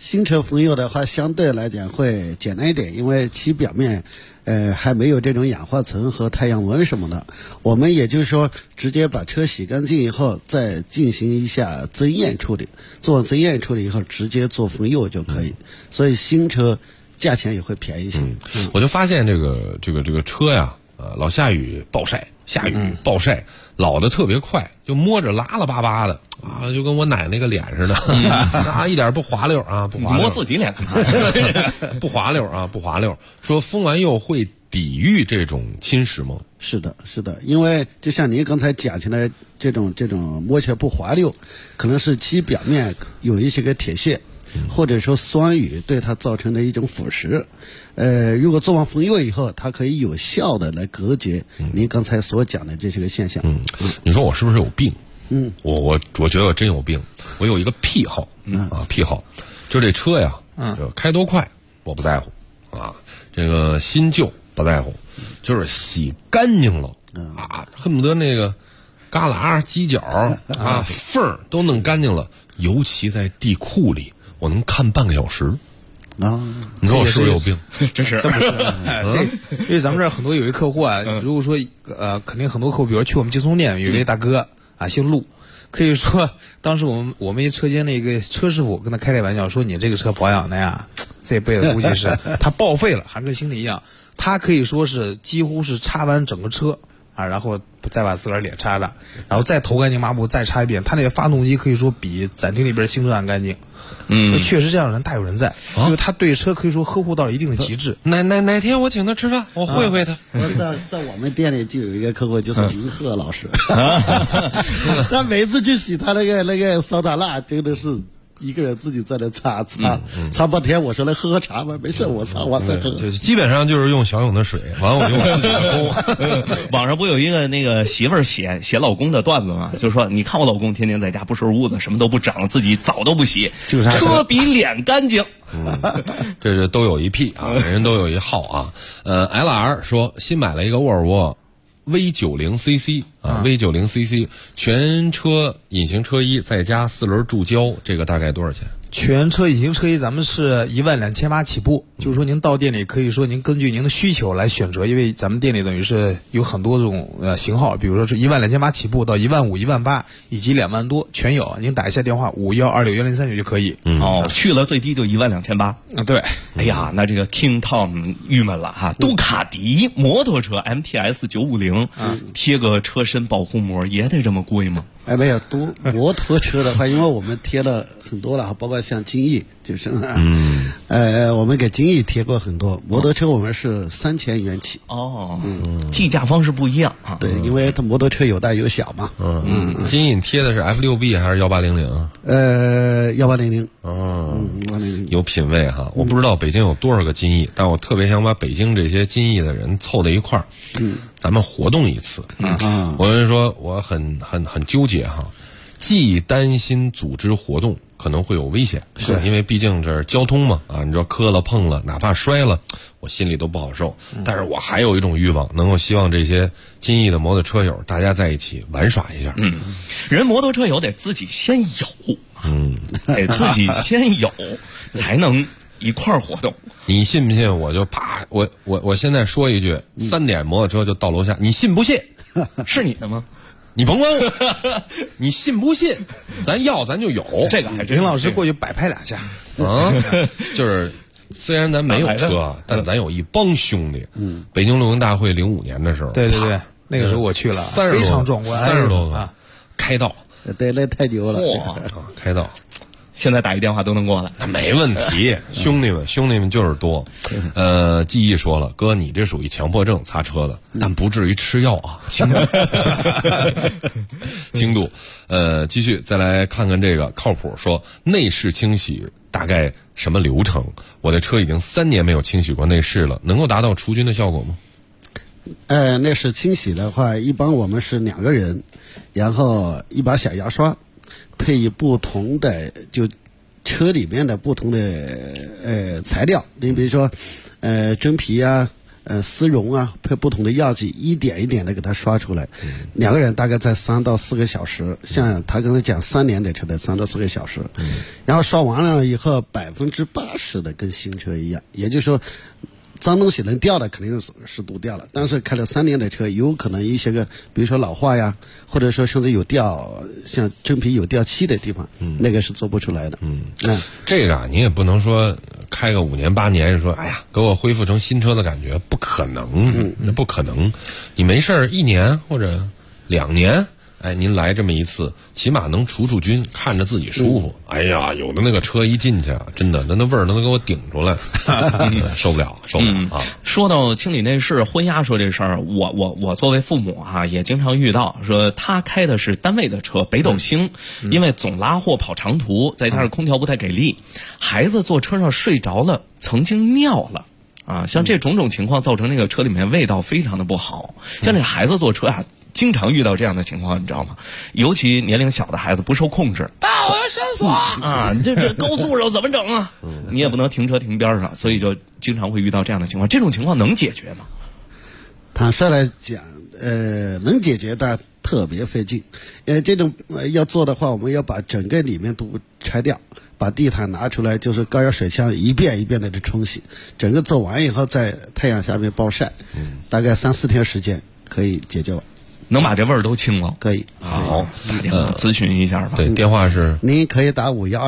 新车封釉的话，相对来讲会简单一点，因为其表面还没有这种氧化层和太阳纹什么的。我们也就是说，直接把车洗干净以后，再进行一下增艳处理，做完增艳处理以后，直接做封釉就可以。所以新车价钱也会便宜一些。 我就发现这个车呀，老下雨暴晒，下雨暴晒，老的特别快，就摸着拉拉巴巴的啊，就跟我奶那个脸似的，啊，一点不滑溜啊，不滑溜。 摸自己脸干嘛？ 不滑溜啊，不滑溜。说封完釉会抵御这种侵蚀吗？ 是的，是的，因为就像您刚才讲起来，这种摸起来不滑溜，可能是其表面有一些个铁屑。或者说酸雨对它造成的一种腐蚀，如果做完封釉以后，它可以有效的来隔绝您刚才所讲的这些个现象。 你说我是不是有病？我觉得我真有病。我有一个癖好，癖好，就这车呀，开多快我不在乎啊，这个新旧不在乎，就是洗干净了啊，恨不得那个旮旯、犄角啊、缝儿都弄干净了，尤其在地库里。我能看半个小时啊！ 你说我是不是有病？ 真是， 这不是因为咱们这儿很多有一客户啊，如果说肯定很多客户，比如去我们京东店有一位大哥啊，姓陆，可以说当时我们一车间那个车师傅跟他开这玩笑说：“你这个车保养的呀，这辈子估计是他报废了，还跟新的一样。”他可以说是几乎是擦完整个车啊，然后再把自个儿脸擦了，然后再投干净抹布再擦一遍。他那个发动机可以说比展厅里边新车还干净。确实这样的人大有人在，因为他对车可以说呵护到了一定的极致。 哪天我请他吃饭，我会会他。 在我们店里就有一个客户，就是林鹤老师，他每次去洗他那个桑塔纳，真的是一个人自己在那擦半天。我说来喝茶吧，没事，我擦完再喝。 就基本上就是用小勇的水，完了我用我自己的锅。网上不有一个那个媳妇儿写老公的段子吗？就是说，你看我老公天天在家不收拾屋子，什么都不整，自己澡都不洗，车比脸干净。 这是都有一癖啊，人都有一好啊。LR 说新买了一个沃尔沃V90CC 啊，V90CC 全车隐形车衣再加4轮注胶，这个大概多少钱？ 全车隐形车衣咱们是12800起步，就是说您到店里可以说您根据您的需求来选择，因为咱们店里等于是有很多种型号，比如说是12800起步到15000、18000以及2万多全有，您打一下电话51261039就可以。 去了最低就12800 啊，对。 哎呀，那这个 King Tom 郁闷了哈，杜卡迪摩托车 MTS 950，贴个车身保护膜也得这么贵吗？ 没有，摩托车的话，因为我们贴了很多了，包括像金翼，就是我们给金翼贴过很多。摩托车我们是3000元起。 计价方式不一样啊。 对，因为它摩托车有大有小嘛。 金翼贴的是 F6B 还是1800？ 1800。 有品位哈。我不知道北京有多少个金翼，但我特别想把北京这些金翼的人凑在一块儿，咱们活动一次。我跟你说，我很纠结哈，既担心组织活动可能会有危险，是因为毕竟这是交通嘛啊，你说磕了碰了，哪怕摔了，我心里都不好受。但是我还有一种欲望，能够希望这些金翼的摩托车友大家在一起玩耍一下。 人摩托车友得自己先有，得自己先有，才能一块儿活动。 你信不信？我就啪，我现在说一句，3点摩托车就到楼下，你信不信？ 是你的吗？ 你甭管我，你信不信？咱要咱就有。 这个还真。 林老师过去摆拍2下就是虽然咱没有车，但咱有一帮兄弟。北京露营大会05年的时候， 对，那个时候我去了，非常壮观 ，30多个开道， 对，那太牛了。 哇， 开道。 现在打一电话都能过来， 那没问题。兄弟们就是多。记忆说了，哥，你这属于强迫症擦车的，但不至于吃药啊。精度。继续再来看看这个靠谱，说内饰清洗大概什么流程？我的车已经3年没有清洗过内饰了，能够达到除菌的效果吗？ 内饰清洗的话，一般我们是2个人，然后一把小牙刷。配以不同的就车里面的不同的材料，你比如说真皮啊、 丝绒啊，配不同的药剂，一点一点的给它刷出来。2个人大概在3到4个小时，像他刚才讲3年的车的3到4个小时，然后刷完了以后80%的跟新车一样，也就是说。脏东西能掉的肯定是都掉了，但是开了3年的车，有可能一些个，比如说老化呀，或者说甚至有像真皮有掉漆的地方，那个是做不出来的。 这个你也不能说开个5年8年，说哎呀给我恢复成新车的感觉，不可能，那不可能。你没事1年或者2年。哎，您来这么一次，起码能除除菌，看着自己舒服。哎呀，有的那个车一进去啊，真的那味儿能给我顶出来，受不了啊！ 说到清理内饰、婚压说这事儿，我作为父母啊，也经常遇到，说他开的是单位的车，北斗星，因为总拉货跑长途，再加上空调不太给力，孩子坐车上睡着了，曾经尿了。啊，像这种情况造成那个车里面味道非常的不好。像这孩子坐车啊，经常遇到这样的情况，你知道吗？尤其年龄小的孩子不受控制，爸，我要上锁啊！你这高速上怎么整啊？你也不能停车停边上，所以就经常会遇到这样的情况。这种情况能解决吗？ 坦率来讲，能解决，但特别费劲。这种要做的话，我们要把整个里面都拆掉。把地毯拿出来，就是高压水枪一遍一遍的去冲洗，整个做完以后在太阳下面暴晒，大概3、4天时间可以解决完， 能把这味儿都清了。 可以。 好，打电话咨询一下吧。 对，电话是您可以打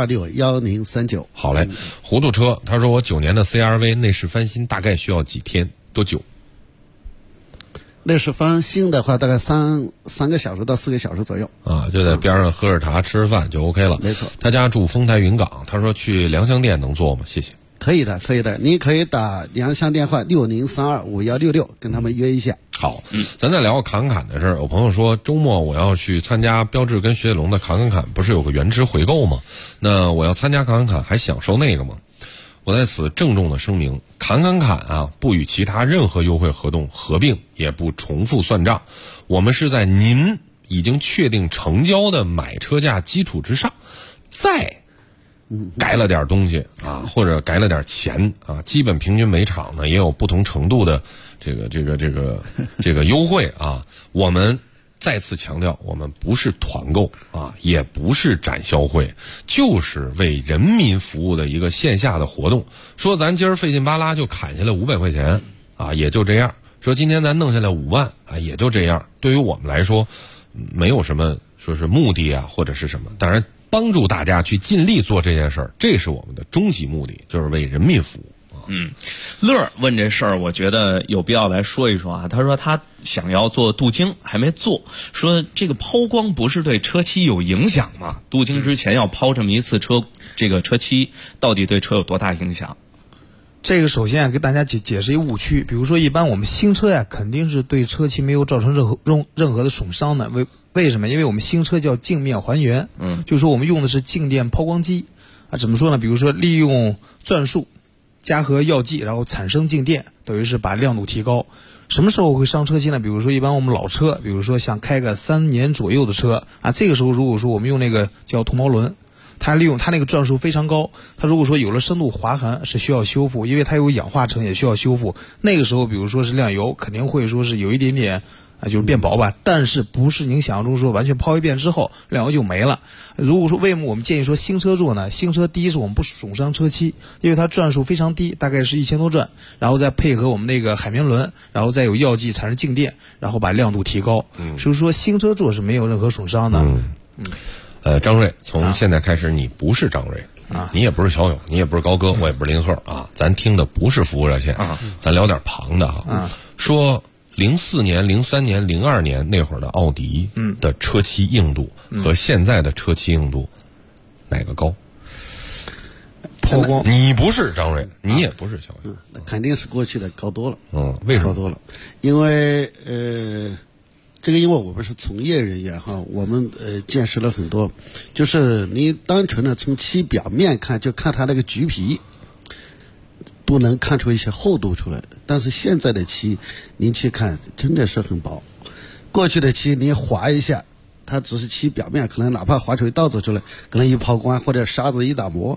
51261039。 好嘞，糊涂车，他说我9年的 CRV 内饰翻新大概需要几天，多久？ 内饰翻新的话，大概3个小时到4个小时左右啊，就在边上喝着茶、吃着饭就 OK 了。 没错。 他家住丰台云港，他说去良乡店能做吗？谢谢。 可以的，可以的，你可以打良乡电话60325166，跟他们约一下。 好，咱再聊侃侃的事儿。有朋友说周末我要去参加标致跟雪铁龙的侃侃，不是有个原汁回购吗？那我要参加侃侃还享受那个吗？我在此郑重的声明，侃啊，不与其他任何优惠活动合并，也不重复算账。我们是在您已经确定成交的买车价基础之上，再改了点东西啊，或者改了点钱啊，基本平均每场呢也有不同程度的这个优惠啊。我们再次强调，我们不是团购啊，也不是展销会，就是为人民服务的一个线下的活动。说咱今儿费劲巴拉就砍下来500块钱啊，也就这样。说今天咱弄下来5万啊，也就这样。对于我们来说，没有什么说是目的啊，或者是什么。当然，帮助大家去尽力做这件事儿，这是我们的终极目的，就是为人民服务。 乐问这事儿，我觉得有必要来说一说啊。他说他想要做镀晶，还没做，说这个抛光不是对车漆有影响吗？镀晶之前要抛这么一次这个车漆，到底对车有多大影响？ 这个首先啊，给大家解释一个误区。比如说，一般我们新车呀，肯定是对车漆没有造成任何的损伤的。为什么？因为我们新车叫镜面还原，就是说我们用的是静电抛光机啊。怎么说呢？比如说利用钻束加和药剂，然后产生静电，等于是把亮度提高。什么时候会伤车漆呢？比如说一般我们老车，比如说想开个3年左右的车啊，这个时候如果说我们用那个叫铜毛轮，它利用它那个转速非常高，它如果说有了深度划痕是需要修复，因为它有氧化层也需要修复。那个时候比如说是亮油，肯定会说是有一点点就是变薄吧，但是不是您想象中说完全抛一遍之后亮油就没了。如果说为什么我们建议说新车做呢？新车第一是我们不损伤车漆，因为它转速非常低，大概是1000多转，然后再配合我们那个海绵轮，然后再有药剂产生静电，然后把亮度提高。所以说新车做是没有任何损伤的。 张瑞，从现在开始你不是张瑞啊，你也不是小勇，你也不是高哥，我也不是林鹤啊，咱听的不是服务热线啊，咱聊点旁的啊。说04年、03年、02年那会儿的奥迪的车漆硬度和现在的车漆硬度哪个高？ 抛光， 你不是张瑞，你也不是小勇， 那肯定是过去的高多了。 为什么高多了？因为因为我们是从业人员哈，我们见识了很多，就是你单纯的从漆表面看，就看它那个橘皮，都能看出一些厚度出来。但是现在的漆，您去看真的是很薄。过去的漆你划一下，它只是漆表面，可能哪怕划出一道子出来，可能一抛光或者沙子一打磨，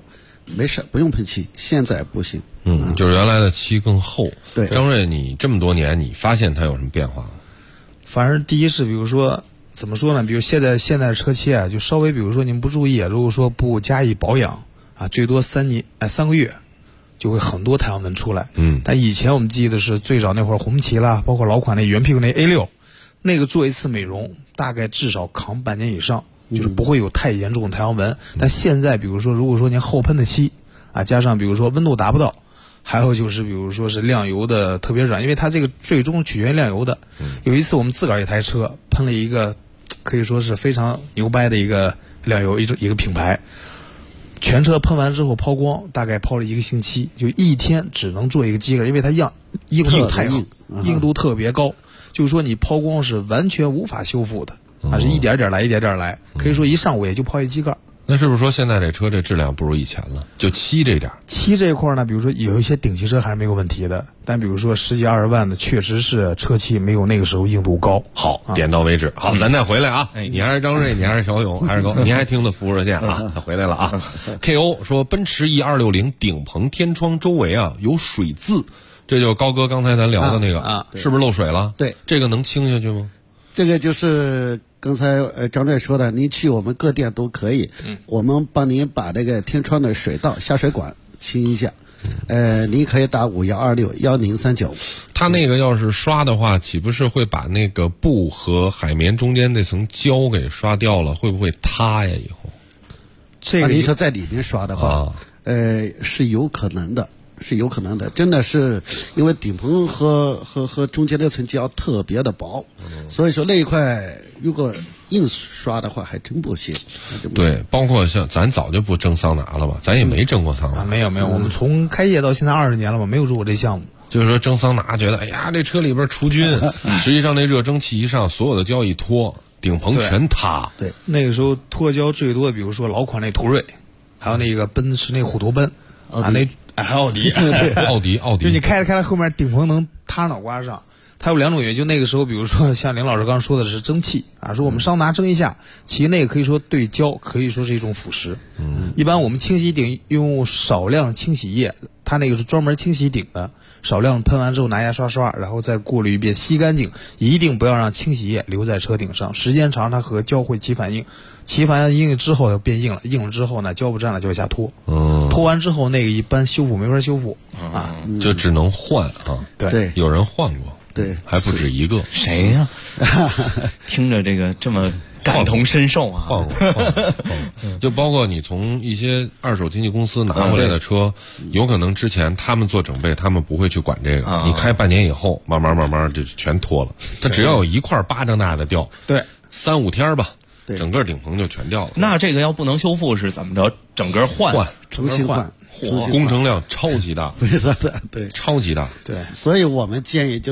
没事，不用喷漆。现在不行。 就是原来的漆更厚。 对， 张瑞，你这么多年，你发现它有什么变化吗？ 反正第一是，比如说怎么说呢？比如现在车漆啊，就稍微比如说您不注意，如果说不加以保养啊，最多3个月就会很多太阳纹出来。但以前我们记得是最早那会儿红旗啦，包括老款那原屁股那 A6，那个做一次美容大概至少扛半年以上，就是不会有太严重的太阳纹。但现在比如说，如果说您后喷的漆啊，加上比如说温度达不到。还有就是，比如说是亮油的特别软，因为它这个最终取决于亮油的。有一次我们自个儿一台车喷了一个，可以说是非常牛掰的一个亮油，一个品牌。全车喷完之后抛光，大概抛了1个星期，就一天只能做一个机盖，因为它硬度太好，硬度特别高，就是说你抛光是完全无法修复的，是一点点来，可以说一上午也就抛一机盖。 那是不是说现在这车这质量不如以前了？就漆这点， 漆这一块呢，比如说有一些顶级车还是没有问题的，但比如说10几20万的，确实是车漆没有那个时候硬度高。 好，点到为止。好，咱再回来啊！你还是张瑞，你还是小勇，还是高？您还听的服务热线啊？他回来了啊 ！KO 说，奔驰 E260顶棚天窗周围啊有水渍，这就是高哥刚才咱聊的那个是不是漏水了？ 对， 这个能清下去吗？ 这个就是刚才张队说的，您去我们各店都可以，我们帮您把这个天窗的水道下水管清一下。您可以打51261039。 他那个要是刷的话，岂不是会把那个布和海绵中间那层胶给刷掉了？会不会塌呀？以后这个您说在里面刷的话，是有可能的。真的是因为顶棚和中间那层胶特别的薄，所以说那一块如果硬刷的话还真不行。 对，包括像咱早就不蒸桑拿了吧，咱也没蒸过桑拿。 没有，我们从开业到现在20年了吧，没有做过这项目。 就是说蒸桑拿觉得哎呀这车里边除菌，实际上那热蒸汽一上，所有的胶一脱，顶棚全塌。 对，那个时候脱胶最多的，比如说老款那途锐，还有那个奔驰那虎头奔还有奥迪， 奥迪， 就你开了后面顶棚能塌脑瓜上。它有2种原因，就那个时候，比如说像林老师刚说的是蒸汽啊，说我们桑拿蒸一下，其实那个可以说对胶可以说是一种腐蚀。一般我们清洗顶用少量清洗液，它那个是专门清洗顶的，少量喷完之后拿牙刷，然后再过滤一遍，吸干净，一定不要让清洗液留在车顶上，时间长它和胶会起反应，起反应之后就变硬了，硬了之后呢胶不粘了就往下脱，脱完之后那个一般修复没法修复啊， 就只能换啊。 对， 有人换过。 对， 还不止一个。 谁呀？听着这个这么感同身受啊！ 换过，就包括你从一些二手经纪公司拿回来的车，有可能之前他们做整备，他们不会去管这个。你开半年以后，慢慢就全脱了。它只要有一块巴掌大的掉， 对 ，3、5天吧，整个顶棚就全掉了。 那这个要不能修复是怎么着？整个重新换。 工程量超级大， 非常大，对， 超级大， 对，所以我们建议就是，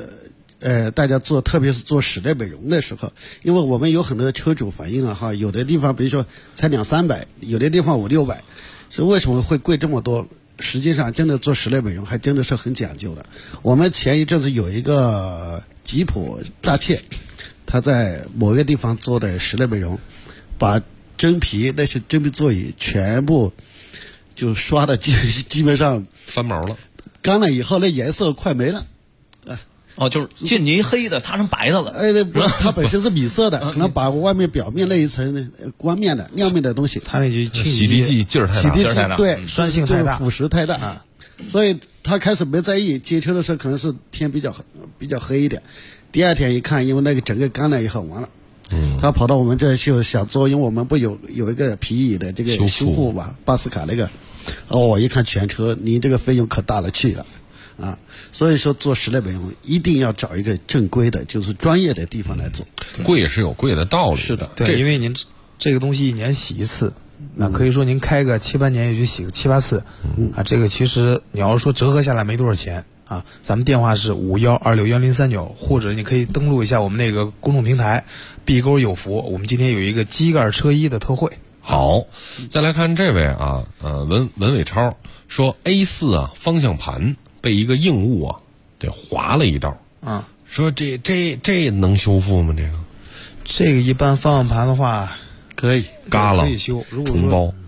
大家特别是做室内美容的时候，因为我们有很多车主反映了哈，有的地方比如说才200-300，有的地方500-600，所以为什么会贵这么多？实际上，真的做室内美容还真的是很讲究的。我们前一阵子有一个吉普大切，他在某一个地方做的室内美容，把那些真皮座椅全部就刷的基本上翻毛了， 干了以后那颜色快没了。 就是进去一黑的擦成白的了。 不是，它本身是米色的，可能把外面表面那一层光面的亮面的东西， 它那就洗涤剂劲儿太大， 洗涤剂对酸性太大， 腐蚀太大所以他开始没在意，接车的时候可能是天比较黑一点，第2天一看，因为那个整个干了以后完了。他跑到我们这就想做，因为我们不有一个皮椅的这个修复吧，巴斯卡那个，我一看全车，你这个费用可大了去了啊！所以说做室内美容一定要找一个正规的，就是专业的地方来做。 贵也是有贵的道理。 是的， 对，因为您这个东西1年洗1次，那可以说您开个7、8年也就洗个7、8次，这个其实你要说折合下来没多少钱。咱们电话是51261039，或者你可以登录一下我们那个公众平台碧沟有福，我们今天有一个机盖车衣的特惠。 好，再来看这位啊，文伟超说 A4 啊方向盘被一个硬物啊给划了一道说这能修复吗？ 这个一般方向盘的话可以嘎了可以修，如果重包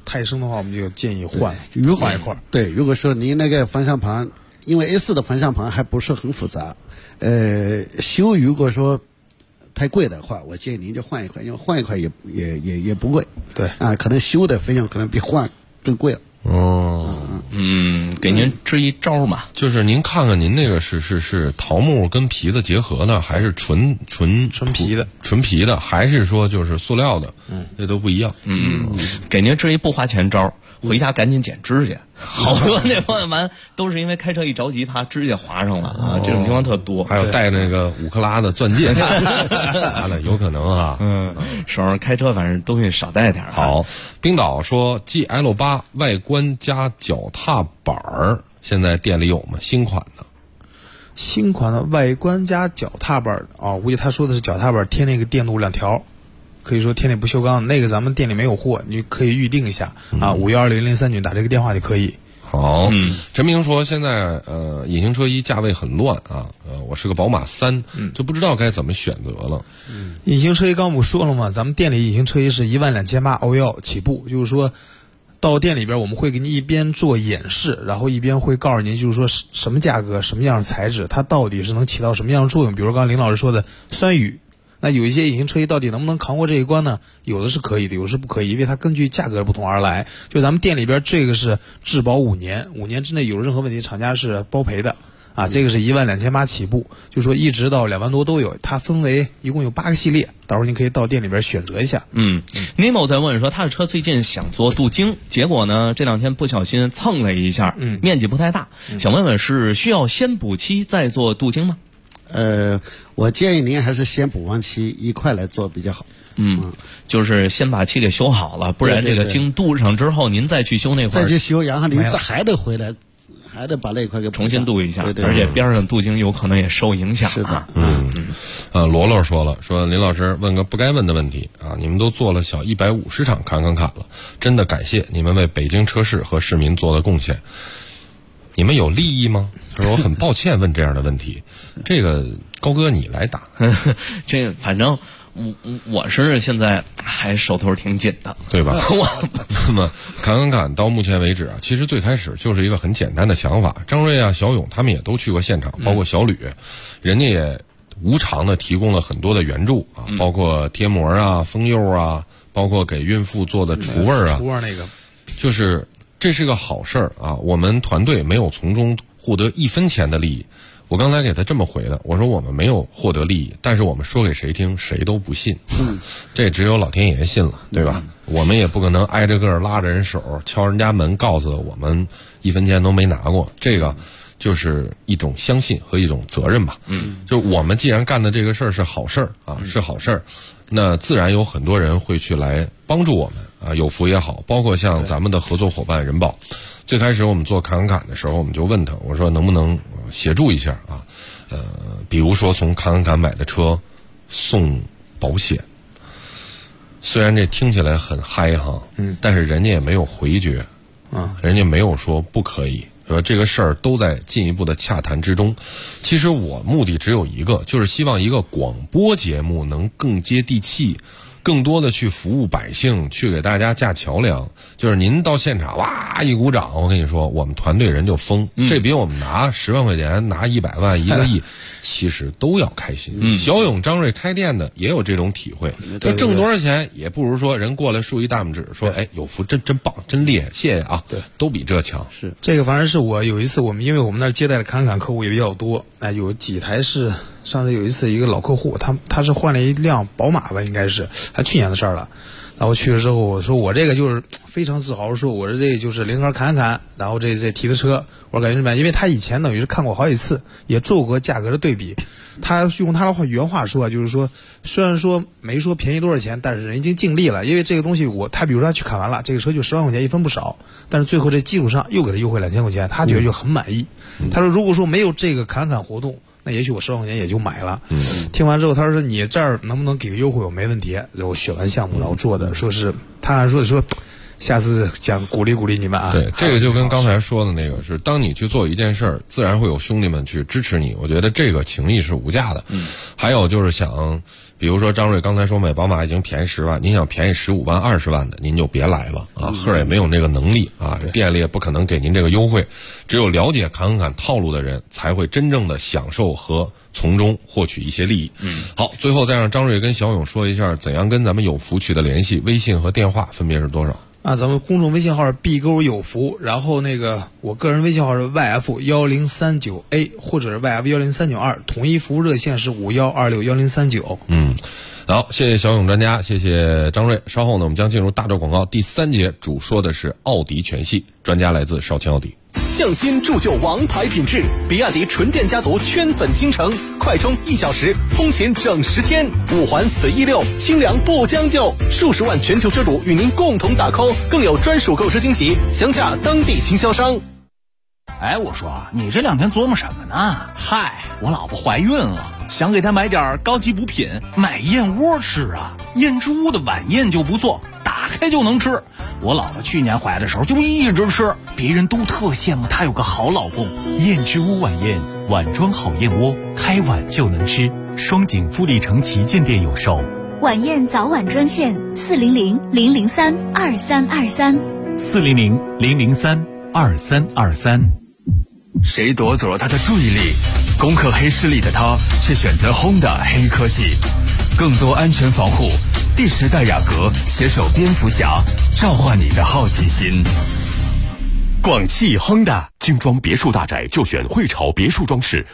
太深的话，我们就建议换一块。 对，如果说您那个方向盘，因为 A4 的方向盘还不是很复杂，修如果说太贵的话，我建议您就换一块，因为换一块也不贵。 对啊，可能修的费用可能比换更贵了。 给您支一招嘛， 就是您看看您那个是桃木跟皮子结合的，还是纯皮的，还是说就是塑料的？这都不一样。 给您支一不花钱招，回家赶紧剪指甲。好多那朋友们都是因为开车一着急，怕指甲划上了啊，这种情况特多。 还有带那个5克拉的钻戒，有可能啊。 手上开车反正东西少带点。 好，冰岛说 GL8 外观加脚踏板儿，现在店里有吗？新款的外观加脚踏板啊，估计他说的是脚踏板贴那个电路2条。可以说贴那不锈钢，那个咱们店里没有货，你可以预定一下啊，5120039打这个电话就可以。 好，陈明说现在隐形车衣价位很乱啊，我是个宝马3，就不知道该怎么选择了。 隐形车衣刚不说了吗？咱们店里隐形车衣是12800欧要起步，就是说到店里边我们会给你一边做演示，然后一边会告诉您，就是说什么价格、什么样的材质，它到底是能起到什么样的作用。比如刚刚林老师说的酸雨。那有一些隐形车衣到底能不能扛过这一关呢？有的是可以的，有的是不可以，因为它根据价格不同而来。就咱们店里边这个是质保5年，5年之内有任何问题，厂家是包赔的啊。这个是12800起步，就说一直到2万多都有。它分为一共有8个系列，到时候您可以到店里边选择一下。 Nemo 在问说他的车最近想做镀晶，结果呢这2天不小心蹭了一下，面积不太大，想问问是需要先补漆再做镀晶吗？ 我建议您还是先补完漆一块来做比较好。 就是先把漆给修好了，不然这个晶镀上之后，您再去修那块， 再去修，然后您这还得回来，还得把那块给重新镀一下， 对而且边上镀晶有可能也受影响。 是的， 罗罗说了，说林老师问个不该问的问题啊，你们都做了小150场侃了，真的感谢你们为北京车市和市民做的贡献。你们有利益吗？他说我很抱歉问这样的问题，这个高哥你来答。 这反正我是现在还手头挺紧的， 对吧？那么侃到目前为止啊，其实最开始就是一个很简单的想法。张瑞啊、小勇他们也都去过现场，包括小吕，人家也无偿的提供了很多的援助啊，包括贴膜啊、封釉啊，包括给孕妇做的除味啊， 除味那个就是。这是个好事儿啊！我们团队没有从中获得1分钱的利益。我刚才给他这么回的，我说我们没有获得利益，但是我们说给谁听，谁都不信。这只有老天爷信了，对吧？我们也不可能挨着个拉着人手，敲人家门，告诉我们1分钱都没拿过。这个就是一种相信和一种责任吧。就我们既然干的这个事儿是好事儿啊，是好事儿，那自然有很多人会去来帮助我们。有福也好，包括像咱们的合作伙伴人保，最开始我们做侃的时候，我们就问他，我说能不能协助一下啊？比如说从侃买的车送保险，虽然这听起来很嗨哈，但是人家也没有回绝，人家没有说不可以，这个事儿都在进一步的洽谈之中。其实我目的只有一个，就是希望一个广播节目能更接地气。更多的去服务百姓，去给大家架桥梁。就是您到现场哇一鼓掌，我跟你说，我们团队人就疯，这比我们拿10万块钱、拿100万、1个亿，其实都要开心。小勇、张瑞开店的也有这种体会，就挣多少钱也不如说人过来竖一大拇指，说哎有福真棒，真厉害，谢谢啊，对，都比这强。 是这个，反正是我有一次因为我们那儿接待的侃客户也比较多，有几台是。上次有一次一个老客户，他是换了一辆宝马吧，应该是还去年的事儿了。然后去了之后，我说我这个就是非常自豪，说我这就是零号侃，然后这提的车，我感觉什么？因为他以前等于是看过好几次，也做过价格的对比。他用他的原话说啊，就是说虽然说没说便宜多少钱，但是人已经尽力了。因为这个东西他比如说他去侃完了，这个车就10万块钱一分不少，但是最后这基础上又给他优惠2000块钱，他觉得就很满意。他说如果说没有这个侃活动。那也许我10万块钱也就买了。听完之后，他说你这儿能不能给个优惠？我没问题。我选完项目然后做的，说是他还说下次想鼓励鼓励你们啊。 对，这个就跟刚才说的那个是，当你去做一件事儿，自然会有兄弟们去支持你。我觉得这个情谊是无价的。还有就是想，比如说张瑞刚才说买宝马已经便宜10万，您想便宜15万、20万的，您就别来了啊，赫也没有那个能力啊，店里也不可能给您这个优惠。只有了解侃侃套路的人，才会真正的享受和从中获取一些利益。好，最后再让张瑞跟小勇说一下，怎样跟咱们有福取得联系，微信和电话分别是多少？ 咱们公众微信号是 B 勾有福，然后我个人微信号是 YF1039A 或者是 YF10392，统一服务热线是51261039。 好，谢谢小勇专家，谢谢张瑞。稍后呢，我们将进入大洲广告第3节，主说的是奥迪全系，专家来自少卿奥迪。 匠心铸就王牌品质，比亚迪纯电家族圈粉京城，快充1小时，通勤整10天，5环随意溜，清凉不将就，数十万全球车主与您共同打 call， 更有专属购车惊喜，详洽当地经销商。 我说你这2天琢磨什么呢？嗨，我老婆怀孕了，想给她买点高级补品，买燕窝吃啊。燕之屋的晚宴就不错，打开就能吃。我老婆去年怀的时候就一直吃，别人都特羡慕她有个好老公。 燕之屋晚宴，碗装好燕窝，开碗就能吃。双井富力城旗舰店有售。 晚宴早晚专线400-003-2323 400-003-2323。 谁夺走了他的注意力？攻克黑势力的他却选择 Honda 黑科技，更多安全防护。第10代雅阁携手蝙蝠侠，召唤你的好奇心。 广汽 Honda 精装别墅大宅就选汇潮别墅装饰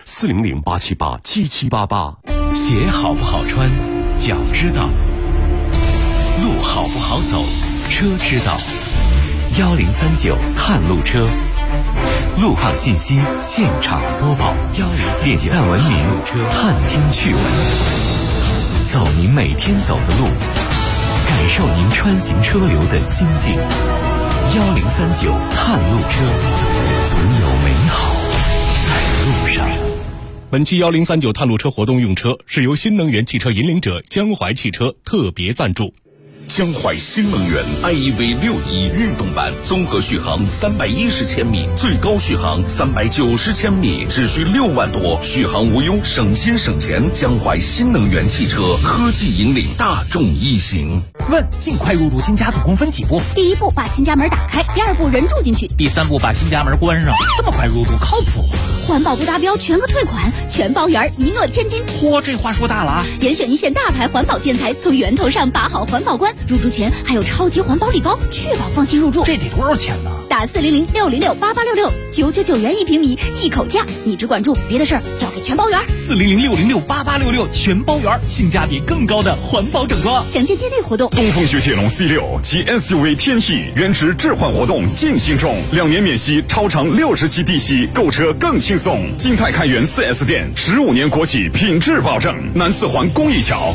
，400-878-7788。 鞋好不好穿，脚知道；路好不好走，车知道。1039探路车，路况信息现场播报。点赞文明，探听趣闻，走您每天走的路，感受您穿行车流的心境。1039探路车，总有美好在路上。 本期1039探路车活动用车是由新能源汽车引领者江淮汽车特别赞助。 江淮新能源 IEV61运动版，综合续航310千米，最高续航390千米，只需6万多，续航无忧，省心省钱。江淮新能源汽车科技引领大众一行。 问：尽快入驻新家总共分几步？ 第1步把新家门打开，第2步人住进去， 第3步把新家门关上。这么快入驻靠谱？ 环保不达标全额退款，全包圆，一诺千金。 嚯，这话说大了啊！ 严选一线大牌环保建材，从源头上把好环保关。入住前还有超级环保礼包，确保放心入住。 这得多少钱呢？ 打400-606-8866，999元1平米，一口价。你只管住，别的事儿交给全包圆。 400-606-8866，全包圆，性价比更高的环保整装。 详见店内活动。 东风雪铁龙 C6 及 SUV 天翼原值置换活动进行中，2年免息，超长60期低息，购车更轻松。金泰开元 4S 店，15年国企品质保证。南4环公益桥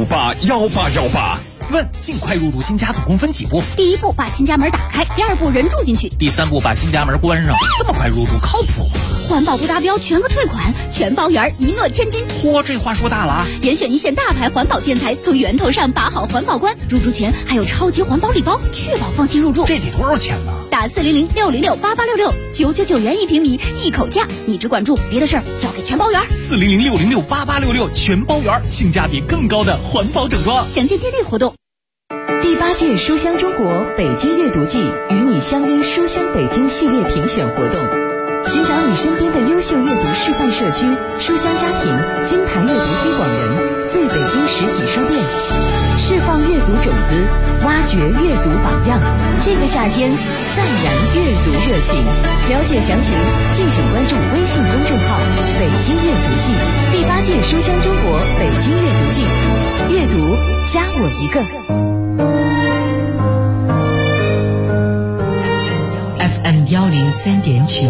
67581818。 问：尽快入驻新家总共分几步？ 第1步把新家门打开，第2步人住进去， 第3步把新家门关上。这么快入驻靠谱？ 环保不达标全额退款，全包圆，一诺千金。 嚯，这话说大了啊！ 严选一线大牌环保建材，从源头上把好环保关。入住前还有超级环保礼包，确保放心入住。 这得多少钱呢？ 打400-606-8866，999元1平米，一口价。你只管住，别的事儿交给全包圆。 400-606-8866，全包圆，性价比更高的环保整装。 详见店内活动。 第8届书香中国北京阅读季与你相约书香北京系列评选活动，寻找你身边的优秀阅读示范社区、书香家庭、金牌阅读推广人、最北京实体书店，释放阅读种子，挖掘阅读榜样。这个夏天，再燃阅读热情。了解详情，敬请关注微信公众号“北京阅读季”。第8届书香中国北京阅读季，阅读加我一个。 FM 103.9，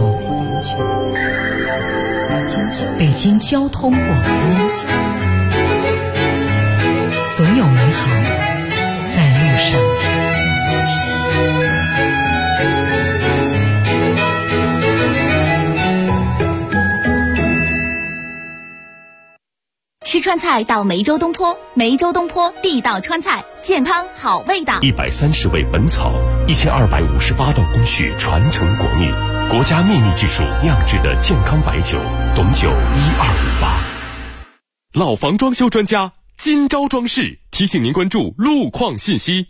北京交通广播，总有美好在路上。 吃吃川菜到梅州东坡，梅州东坡地道川菜，健康好味道。 130味本草，1258道工序传承国秘，国家秘密技术酿制的健康白酒，董酒1258。老房装修专家金招装饰提醒您关注路况信息。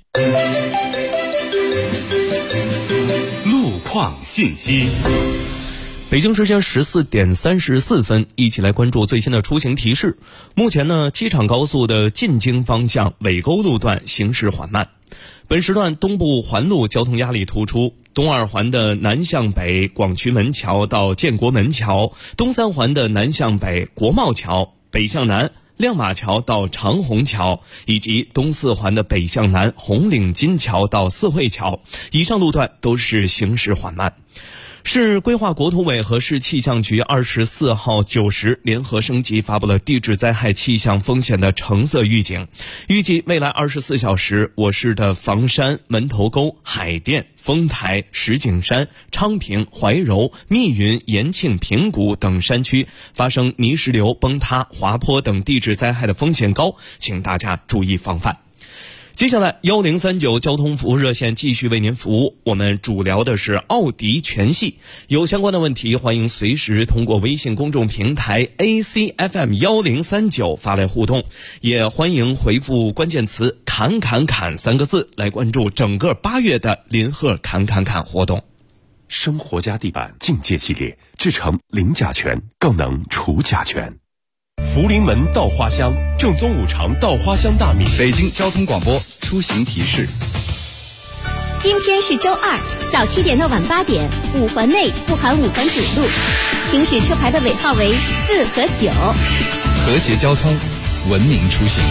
路况信息。 北京时间14点34分，一起来关注最新的出行提示。目前呢，机场高速的进京方向尾沟路段行驶缓慢。本时段东部环路交通压力突出，东二环的南向北广渠门桥到建国门桥，东三环的南向北国贸桥，北向南亮马桥到长虹桥，以及东四环的北向南红岭金桥到四惠桥，以上路段都是行驶缓慢。市规划国土委和市气象局24号9时联合升级发布了地质灾害气象风险的橙色预警，预计未来24小时，我市的房山、门头沟、海淀、丰台、石景山、昌平、怀柔、密云、延庆、平谷等山区发生泥石流、崩塌、滑坡等地质灾害的风险高，请大家注意防范。接下来1039交通服务热线继续为您服务，我们主聊的是奥迪全系，有相关的问题欢迎随时通过微信公众平台 ACFM1039 发来互动，也欢迎回复关键词砍砍砍3个字来关注整个8月的林鹤砍砍砍活动。 生活家地板境界系列制成零甲醛，更能除甲醛。福临门稻花香，正宗五常稻花香大米。 北京交通广播出行提示： 今天是周二，早7点到晚8点，5环内不含5环主路，行驶车牌的尾号为4和9。 和谐交通，文明出行。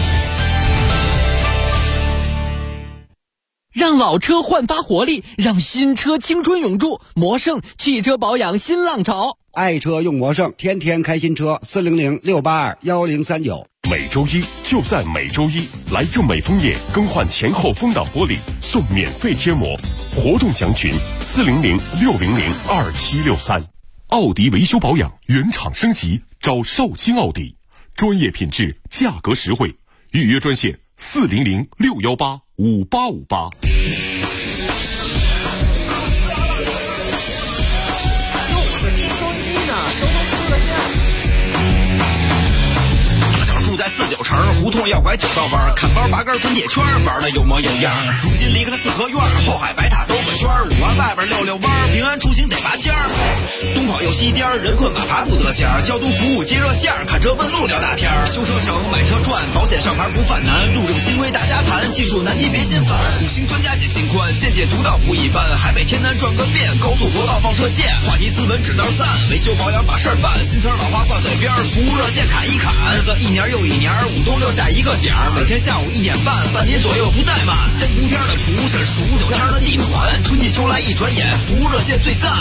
让老车焕发活力，让新车青春永驻。魔胜汽车保养新浪潮， 爱车用魔胜，天天开新车，400-682-1039。 每周一就在每周一，来正美枫叶更换前后风挡玻璃，送免费贴膜。活动详询400-600-2763。奥迪维修保养原厂升级，找绍兴奥迪，专业品质，价格实惠。预约专线400-618-5858。 在49城胡同要拐9道弯，看包拔根滚铁圈，玩的有模有样。如今离开了四合院，后海白塔兜个圈，5环外边溜弯，平安出行得拔尖儿。东跑又西颠，人困马乏不得闲。交通服务接热线，看车问路聊大天。修车省，买车赚，保险上牌不犯难。路政新规大家谈，技术难题别心烦。5星专家解心宽，见解独到不一般。海北天南转个遍，高速国道放射线。话题斯文指道赞，维修保养把事儿办。新词老话挂嘴边，服务热线砍一砍。日子一年又一年，5都留下一个点儿，每天下午1点半，半年左右不怠慢。先伏天的蒲是数9天的地暖，春季秋来一转眼，服务热线最赞。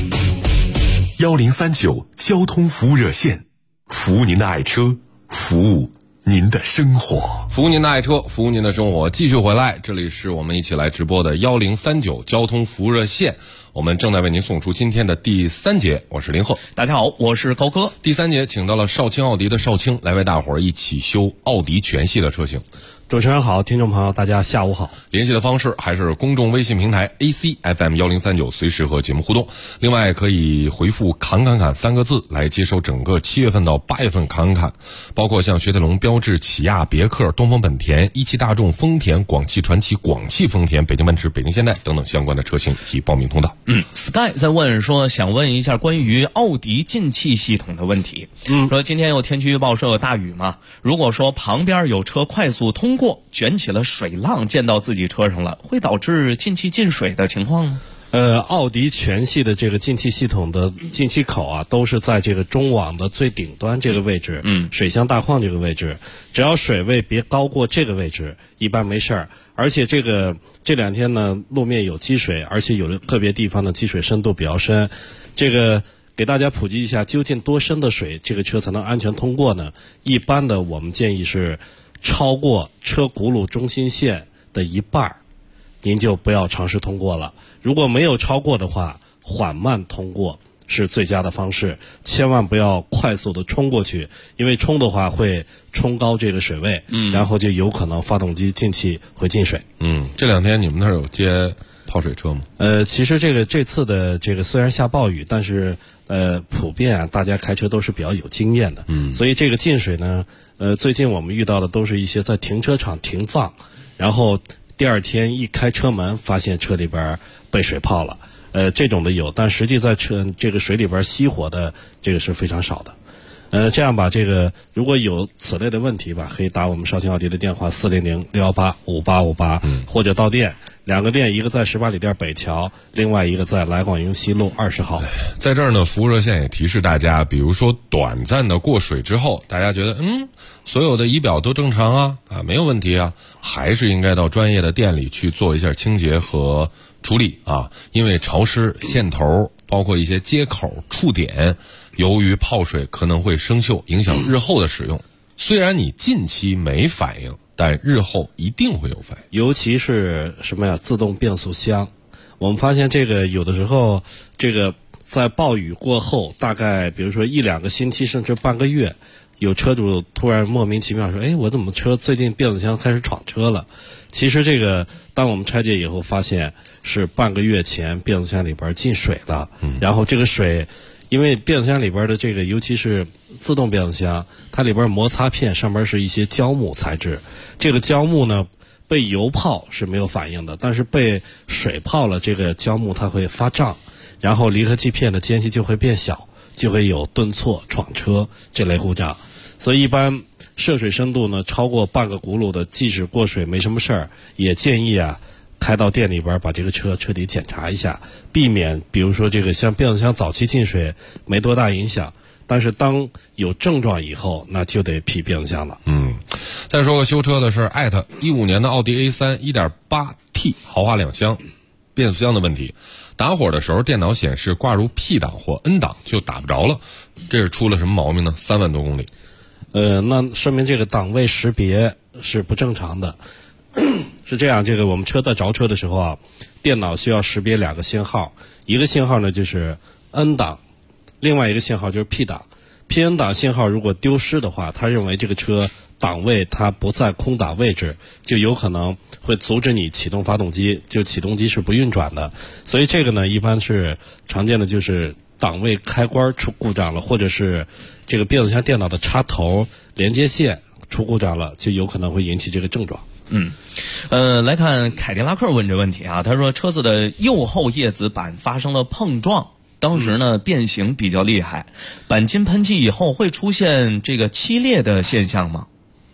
1039交通服务热线，服务您的爱车，服务您的生活， 服务您的爱车，服务您的生活。继续回来，这里是我们一起来直播的1039交通服务热线，我们正在为您送出今天的第3节，我是林鹤。 大家好，我是高哥。 第3节请到了绍兴奥迪的绍兴来为大伙儿一起修奥迪全系的车型。 主持人好，听众朋友大家下午好。 联系的方式还是公众微信平台 ACFM1039，随时和节目互动。另外可以回复砍砍砍3个字来接收整个7月份到8月份砍砍砍，包括像雪铁龙、标致、起亚、别克、东风本田、一汽大众、丰田、广汽传祺、广汽丰田、北京奔驰、北京现代等等相关的车型及报名通道。 Sky 在问说，想问一下关于奥迪进气系统的问题。说今天有天气预报说有大雨嘛，如果说旁边有车快速通过，卷起了水浪溅到自己车上了，会导致进气进水的情况吗？ 奥迪全系的这个进气系统的进气口啊，都是在这个中网的最顶端这个位置，水箱大框这个位置，只要水位别高过这个位置，一般没事儿。而且这2天呢，路面有积水，而且有的个别地方的积水深度比较深。这个给大家普及一下，究竟多深的水这个车才能安全通过呢？一般的我们建议是超过车轱辘中心线的1半，您就不要尝试通过了。如果没有超过的话，缓慢通过， 是最佳的方式，千万不要快速的冲过去，因为冲的话会冲高这个水位，然后就有可能发动机进气会进水。 这2天你们那儿有接泡水车吗？ 其实这次的这个虽然下暴雨，但是普遍大家开车都是比较有经验的，所以这个进水呢，最近我们遇到的都是一些在停车场停放，然后第2天一开车门发现车里边被水泡了，这种的有，但实际在这个水里边熄火的这个是非常少的。这样吧，这个如果有此类的问题吧，可以打我们绍兴奥迪的电话400-618-5858，或者到店，2个店，一个在18里店北桥，另外一个在来广营西路20号。 在这儿呢，服务热线也提示大家，比如说短暂的过水之后，大家觉得所有的仪表都正常啊，没有问题啊，还是应该到专业的店里去做一下清洁和处理啊，因为潮湿、线头，包括一些接口、触点，由于泡水可能会生锈，影响日后的使用。虽然你近期没反应，但日后一定会有反应。 尤其是什么呀？自动变速箱，我们发现这个有的时候，这个在暴雨过后，大概比如说1-2个星期，甚至半个月，有车主突然莫名其妙说：“我怎么车最近变速箱开始闯车了？”其实这个，当我们拆解以后，发现是半个月前变速箱里边进水了，然后这个水。因为变速箱里边的这个，尤其是自动变速箱，它里边摩擦片上面是一些胶木材质，这个胶木呢被油泡是没有反应的，但是被水泡了，这个胶木它会发胀，然后离合器片的间隙就会变小，就会有顿挫、闯车这类故障。所以一般涉水深度呢超过半个轱辘的，即使过水没什么事儿，也建议开到店里边把这个车彻底检查一下，避免比如说这个像变速箱早期进水没多大影响，但是当有症状以后，那就得批变速箱了。 再说个修车的事儿，15年的奥迪 A3 1.8T 豪华2厢变速箱的问题，打火的时候电脑显示挂入 P 档或 N 档就打不着了，这是出了什么毛病呢？3万多公里。 那说明这个档位识别是不正常的。是这样，这个我们车在着车的时候电脑需要识别2个信号，一个信号呢就是 N 档，另外一个信号就是 P 档。PN 档信号如果丢失的话，他认为这个车档位它不在空档位置，就有可能会阻止你启动发动机，就启动机是不运转的。所以这个呢，一般是常见的就是档位开关出故障了，或者是这个变速箱电脑的插头连接线出故障了，就有可能会引起这个症状。 来看凯迪拉克问这问题他说车子的右后叶子板发生了碰撞，当时呢变形比较厉害，钣金喷漆以后会出现这个漆裂的现象吗？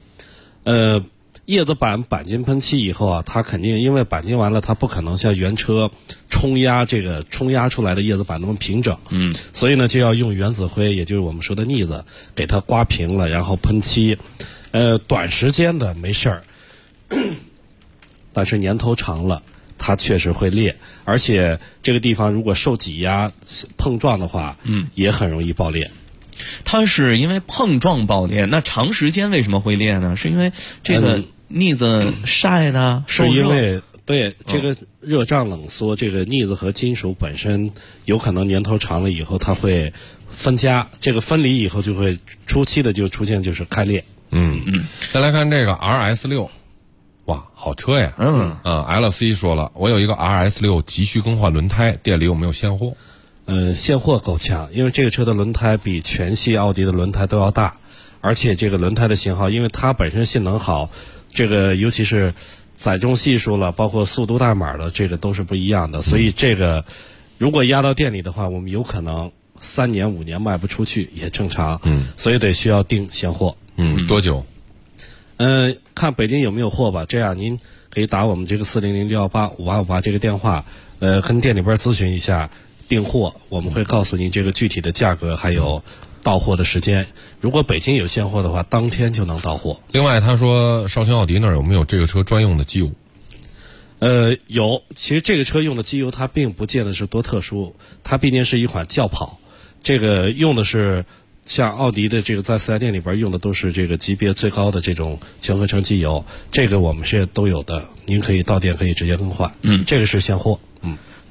叶子板钣金喷漆以后它肯定因为钣金完了，它不可能像原车冲压出来的叶子板那么平整，所以呢就要用原子灰，也就是我们说的腻子，给它刮平了，然后喷漆。短时间的没事儿。但是年头长了，它确实会裂，而且这个地方如果受挤压碰撞的话，也很容易爆裂。 它是因为碰撞爆裂，那长时间为什么会裂呢？是因为这个腻子晒的， 是因为对这个热胀冷缩，这个腻子和金属本身有可能年头长了以后，它会分家，这个分离以后就会初期的就出现就是开裂。 再来看这个 RS6。哇，好车呀！LC 说了，我有一个 RS6 急需更换轮胎，店里有没有现货？ 现货够呛，因为这个车的轮胎比全系奥迪的轮胎都要大，而且这个轮胎的型号，因为它本身性能好，这个尤其是载重系数了，包括速度代码的，这个都是不一样的，所以这个如果压到店里的话，我们有可能3年5年卖不出去也正常，所以得需要订现货。 多久？ 看北京有没有货吧。这样您可以打我们这个400-618-5858这个电话，跟店里边咨询一下订货，我们会告诉您这个具体的价格还有到货的时间。如果北京有现货的话，当天就能到货。 另外，他说绍兴奥迪那儿有没有这个车专用的机油？ 有。其实这个车用的机油它并不见得是多特殊，它毕竟是一款轿跑，这个用的是。像奥迪的这个在4S店里边用的都是这个级别最高的这种全合成机油，这个我们是都有的，您可以到店可以直接更换。这个是现货。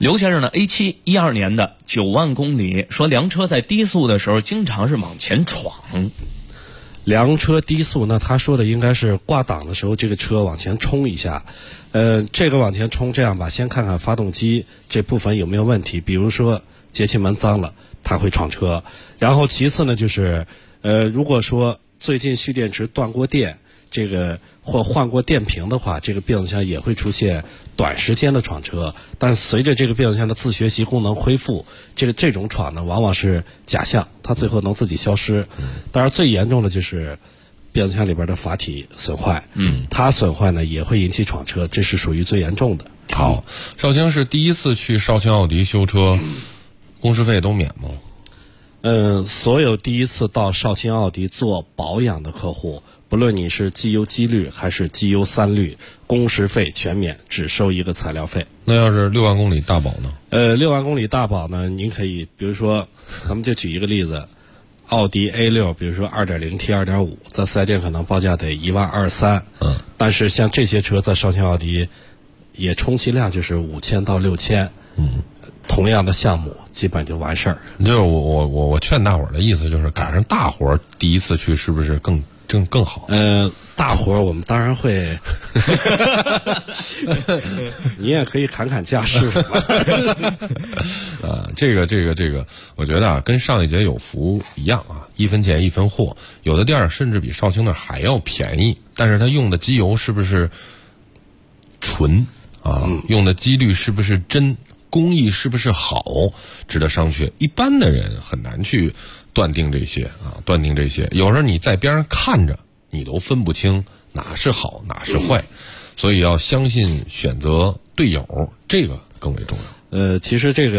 刘先生呢 A7 12年的9万公里，说凉车在低速的时候经常是往前闯。 凉车低速呢，他说的应该是挂档的时候这个车往前冲一下。这个往前冲这样吧，先看看发动机这部分有没有问题，比如说节气门脏了，它会闯车。然后其次呢就是如果说最近蓄电池断过电，这个或换过电瓶的话，这个变速箱也会出现短时间的闯车。但随着这个变速箱的自学习功能恢复，这种闯呢往往是假象，它最后能自己消失。当然最严重的就是变速箱里边的阀体损坏，它损坏呢也会引起闯车，这是属于最严重的。 好，绍兴是第一次去绍兴奥迪修车，工时费都免吗？ 所有第一次到绍兴奥迪做保养的客户，不论你是机油机滤还是机油3滤，工时费全免，只收一个材料费。 那要是6万公里大保呢 ？6万公里大保呢，您可以比如说，咱们就举一个例子，奥迪 A6， 比如说 2.0T、2.5， 在4S店可能报价得1.23万。但是像这些车在绍兴奥迪，也充其量就是5000到6000。同样的项目基本就完事儿。 就是我劝大伙儿的意思就是赶上大活儿第一次去是不是更好？ 大活儿我们当然会，你也可以砍价试这个，我觉得啊，跟上一节有福一样啊，1分钱1分货。有的店儿甚至比绍兴那还要便宜，但是他用的机油是不是纯啊？用的机滤是不是真？工艺是不是好，值得商榷。一般的人很难去断定这些。有时候你在边上看着，你都分不清哪是好哪是坏，所以要相信选择队友，这个更为重要。 其实这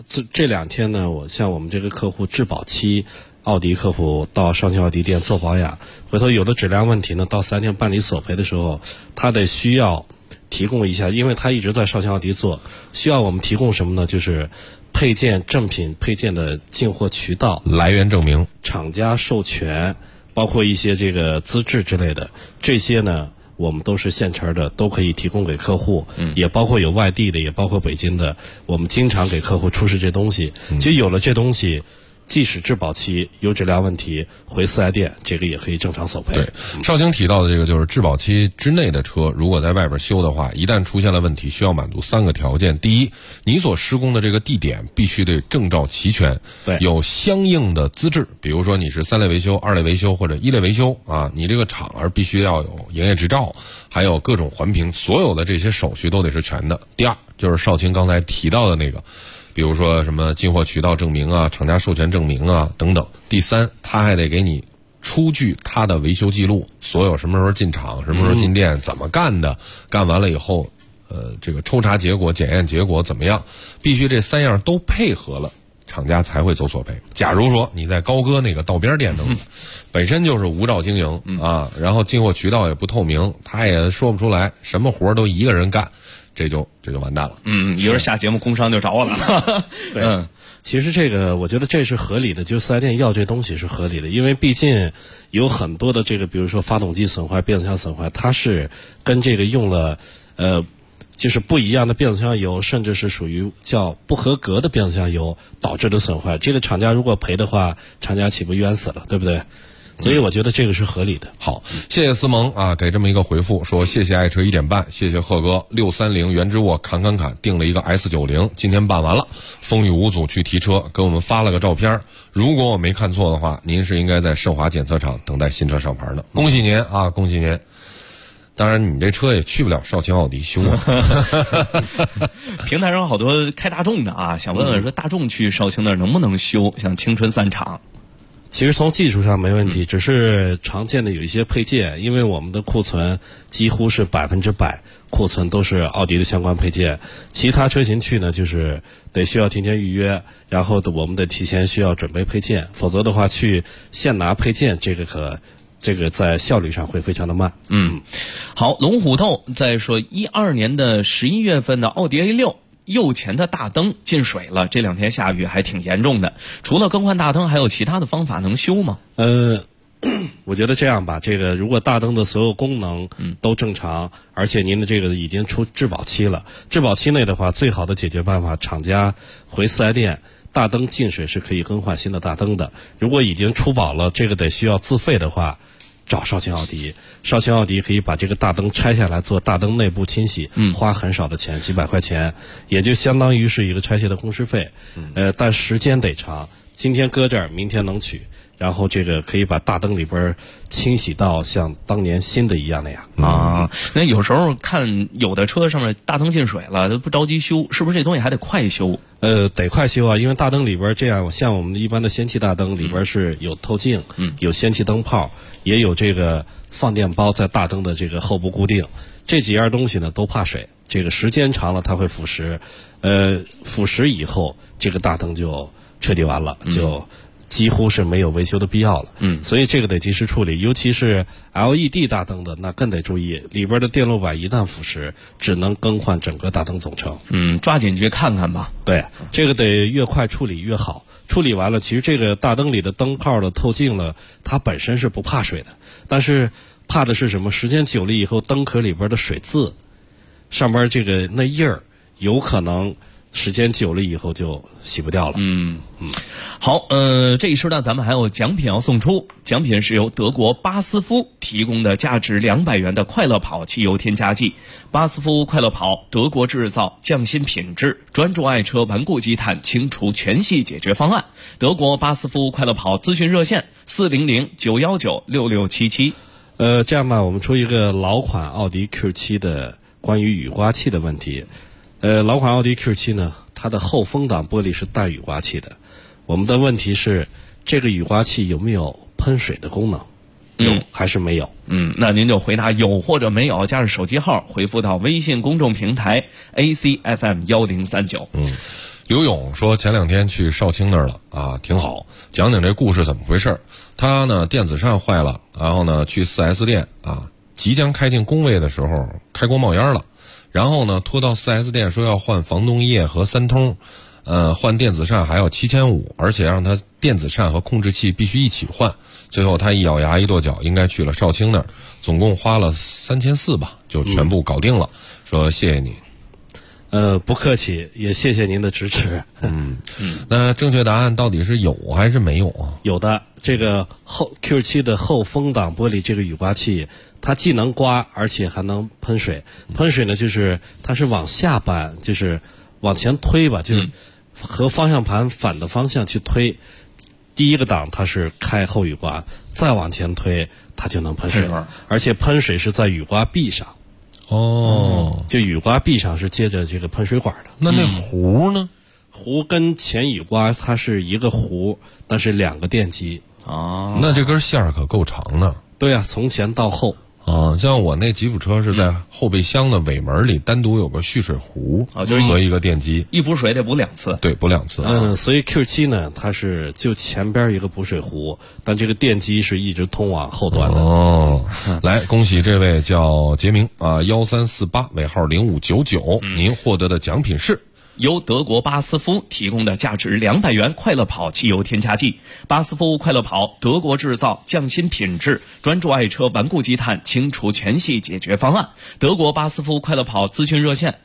2天呢，像我们这个客户质保期，奥迪客户到绍兴奥迪店做保养，回头有的质量问题呢，到4S店办理索赔的时候，他得需要提供一下，因为他一直在绍兴奥迪做，需要我们提供什么呢？就是配件正品配件的进货渠道、 来源证明、 厂家授权，包括一些这个资质之类的，这些呢我们都是现成的，都可以提供给客户。也包括有外地的，也包括北京的，我们经常给客户出示这东西。其实有了这东西，即使质保期有质量问题，回4S店这个也可以正常索赔。 对，绍兴提到的这个就是质保期之内的车，如果在外边修的话，一旦出现了问题，需要满足3个条件。第一，你所施工的这个地点必须得证照齐全， 对， 有相应的资质，比如说你是3类维修、2类维修或者1类维修啊，你这个厂必须要有营业执照，还有各种环评，所有的这些手续都得是全的。第二，就是绍兴刚才提到的那个，比如说什么进货渠道证明啊、厂家授权证明啊等等。第三，他还得给你出具他的维修记录，所有什么时候进厂、什么时候进店、怎么干的，干完了以后，这个抽查结果、检验结果怎么样，必须这3样都配合了，厂家才会走索赔。假如说你在高哥那个道边店弄的，本身就是无照经营啊，然后进货渠道也不透明，他也说不出来，什么活都一个人干。这就完蛋了。 一会儿下节目工商就找我了。 对，其实这个我觉得这是合理的，就4S店要这东西是合理的，因为毕竟有很多的这个，比如说发动机损坏、变速箱损坏，它是跟这个用了就是不一样的变速箱油，甚至是属于叫不合格的变速箱油导致的损坏。这个厂家如果赔的话，厂家岂不冤死了，对不对？所以我觉得这个是合理的。 好，谢谢思萌啊，给这么一个回复，说谢谢爱车1点半，谢谢贺哥630原之沃砍定了一个 S90， 今天办完了，风雨无阻去提车，给我们发了个照片。如果我没看错的话，您是应该在盛华检测厂等待新车上牌的，恭喜您啊，恭喜您。当然你这车也去不了绍兴奥迪修啊。 平台上好多开大众的啊，想问问说大众去绍兴那儿能不能修，像青春3厂。 其实从技术上没问题，只是常见的有一些配件，因为我们的库存几乎是100%库存都是奥迪的相关配件，其他车型去呢就是得需要提前预约，然后我们得提前需要准备配件，否则的话去现拿配件，这个在效率上会非常的慢。 好，龙虎斗在说12年的11月份的奥迪 A6。右前的大灯进水了，这2天下雨还挺严重的。除了更换大灯，还有其他的方法能修吗？ 我觉得这样吧，这个如果大灯的所有功能都正常，而且您的这个已经出质保期了，质保期内的话，最好的解决办法，厂家回4S店，大灯进水是可以更换新的大灯的。如果已经出保了，这个得需要自费的话，找绍兴奥迪，绍兴奥迪可以把这个大灯拆下来做大灯内部清洗，花很少的钱，几百块钱，也就相当于是一个拆卸的工时费，但时间得长，今天搁这儿，明天能取。然后这个可以把大灯里边清洗到像当年新的一样那样啊。那有时候看有的车上面大灯进水了，都不着急修，是不是这东西还得快修？ 得快修啊，因为大灯里边这样，像我们一般的氙气大灯里边是有透镜，有氙气灯泡，也有这个放电包在大灯的这个后部固定，这几样东西呢都怕水，这个时间长了它会腐蚀，腐蚀以后这个大灯就彻底完了，就几乎是没有维修的必要了。所以这个得及时处理，尤其是 LED 大灯的，那更得注意，里边的电路板一旦腐蚀，只能更换整个大灯总成。 抓紧去看看吧。 对，这个得越快处理越好。处理完了，其实这个大灯里的灯泡的透镜了，它本身是不怕水的，但是怕的是什么？时间久了以后，灯壳里边的水渍，上边这个那印儿，有可能时间久了以后就洗不掉了。 好，这一时段咱们还有奖品要送出，奖品是由德国巴斯夫提供的价值200元的快乐跑汽油添加剂。巴斯夫快乐跑，德国制造，匠心品质，专注爱车顽固积碳清除全系解决方案。德国巴斯夫快乐跑咨询热线400-919-6677。 这样吧，我们出一个老款奥迪 Q7 的关于雨刮器的问题。老款奥迪 Q7 呢，它的后风挡玻璃是带雨刮器的。我们的问题是，这个雨刮器有没有喷水的功能？有还是没有？ 那您就回答有或者没有，加上手机号回复到微信公众平台 ACFM1039。 刘勇说前2天去绍兴那儿了啊，挺好，讲讲这故事怎么回事。他呢电子扇坏了，然后呢去 4S 店啊，即将开进工位的时候开锅冒烟了，然后呢拖到 4S 店说要换防冻液和3通，换电子扇还要7500，而且让他电子扇和控制器必须一起换。最后他一咬牙一跺脚，应该去了绍兴那儿，总共花了3400吧，就全部搞定了。说谢谢你。 不客气，也谢谢您的支持。 那正确答案到底是有还是没有啊？ 有的，这个Q7 的后风挡玻璃这个雨刮器，它既能刮，而且还能喷水。喷水呢，就是它是往下扳，就是往前推吧，就是和方向盘反的方向去推。第一个档它是开后雨刮，再往前推，它就能喷水了，而且喷水是在雨刮臂上。就雨刮臂上是接着这个喷水管的。 那壶呢？ 壶跟前雨刮它是一个壶，但是2个电机。 那这根线可够长的。 对啊，从前到后。 像我那吉普车是在后备箱的尾门里单独有个蓄水壶， 就是和一个电机， 一补水得补2次。 对，补2次。 所以 Q7 呢，它是就前边一个补水壶，但这个电机是一直通往后端的。 来，恭喜这位叫杰明啊，1348尾号0599，您获得的奖品是由德国巴斯夫提供的价值200元快乐跑汽油添加剂。巴斯夫快乐跑，德国制造，匠心品质，专注爱车顽固积碳清除全系解决方案。德国巴斯夫快乐跑咨询热线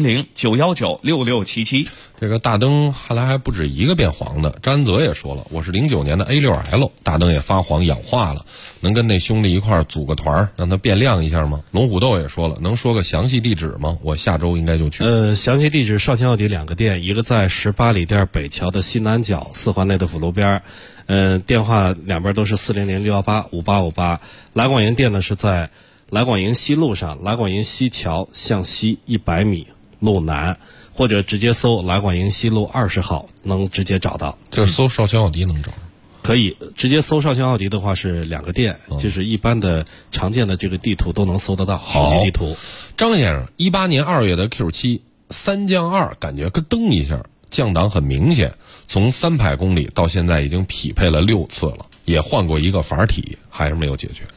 400-919-6677。 这个大灯后来还不止一个变黄的。张安泽也说了，我是09年的 A6L， 大灯也发黄氧化了，能跟那兄弟一块组个团让它变亮一下吗？龙虎斗也说了，能说个详细地址吗？我下周应该就去。 详细地址绍兴奥迪2个店，一个在18里店北桥的西南角4环内的辅路边，电话两边都是400-618-5858。来广营店呢是在来广营西路上，来广营西桥向西100米路南，或者直接搜来广营西路20号能直接找到。 就是搜绍兴奥迪能找。 可以直接搜绍兴奥迪的话是2个店，就是一般的常见的这个地图都能搜得到，手机地图。 张先生，18年2月的 Q7 3降2，感觉咯噔一下，降档很明显，从300公里到现在已经匹配了6次了，也换过一个阀体，还是没有解决。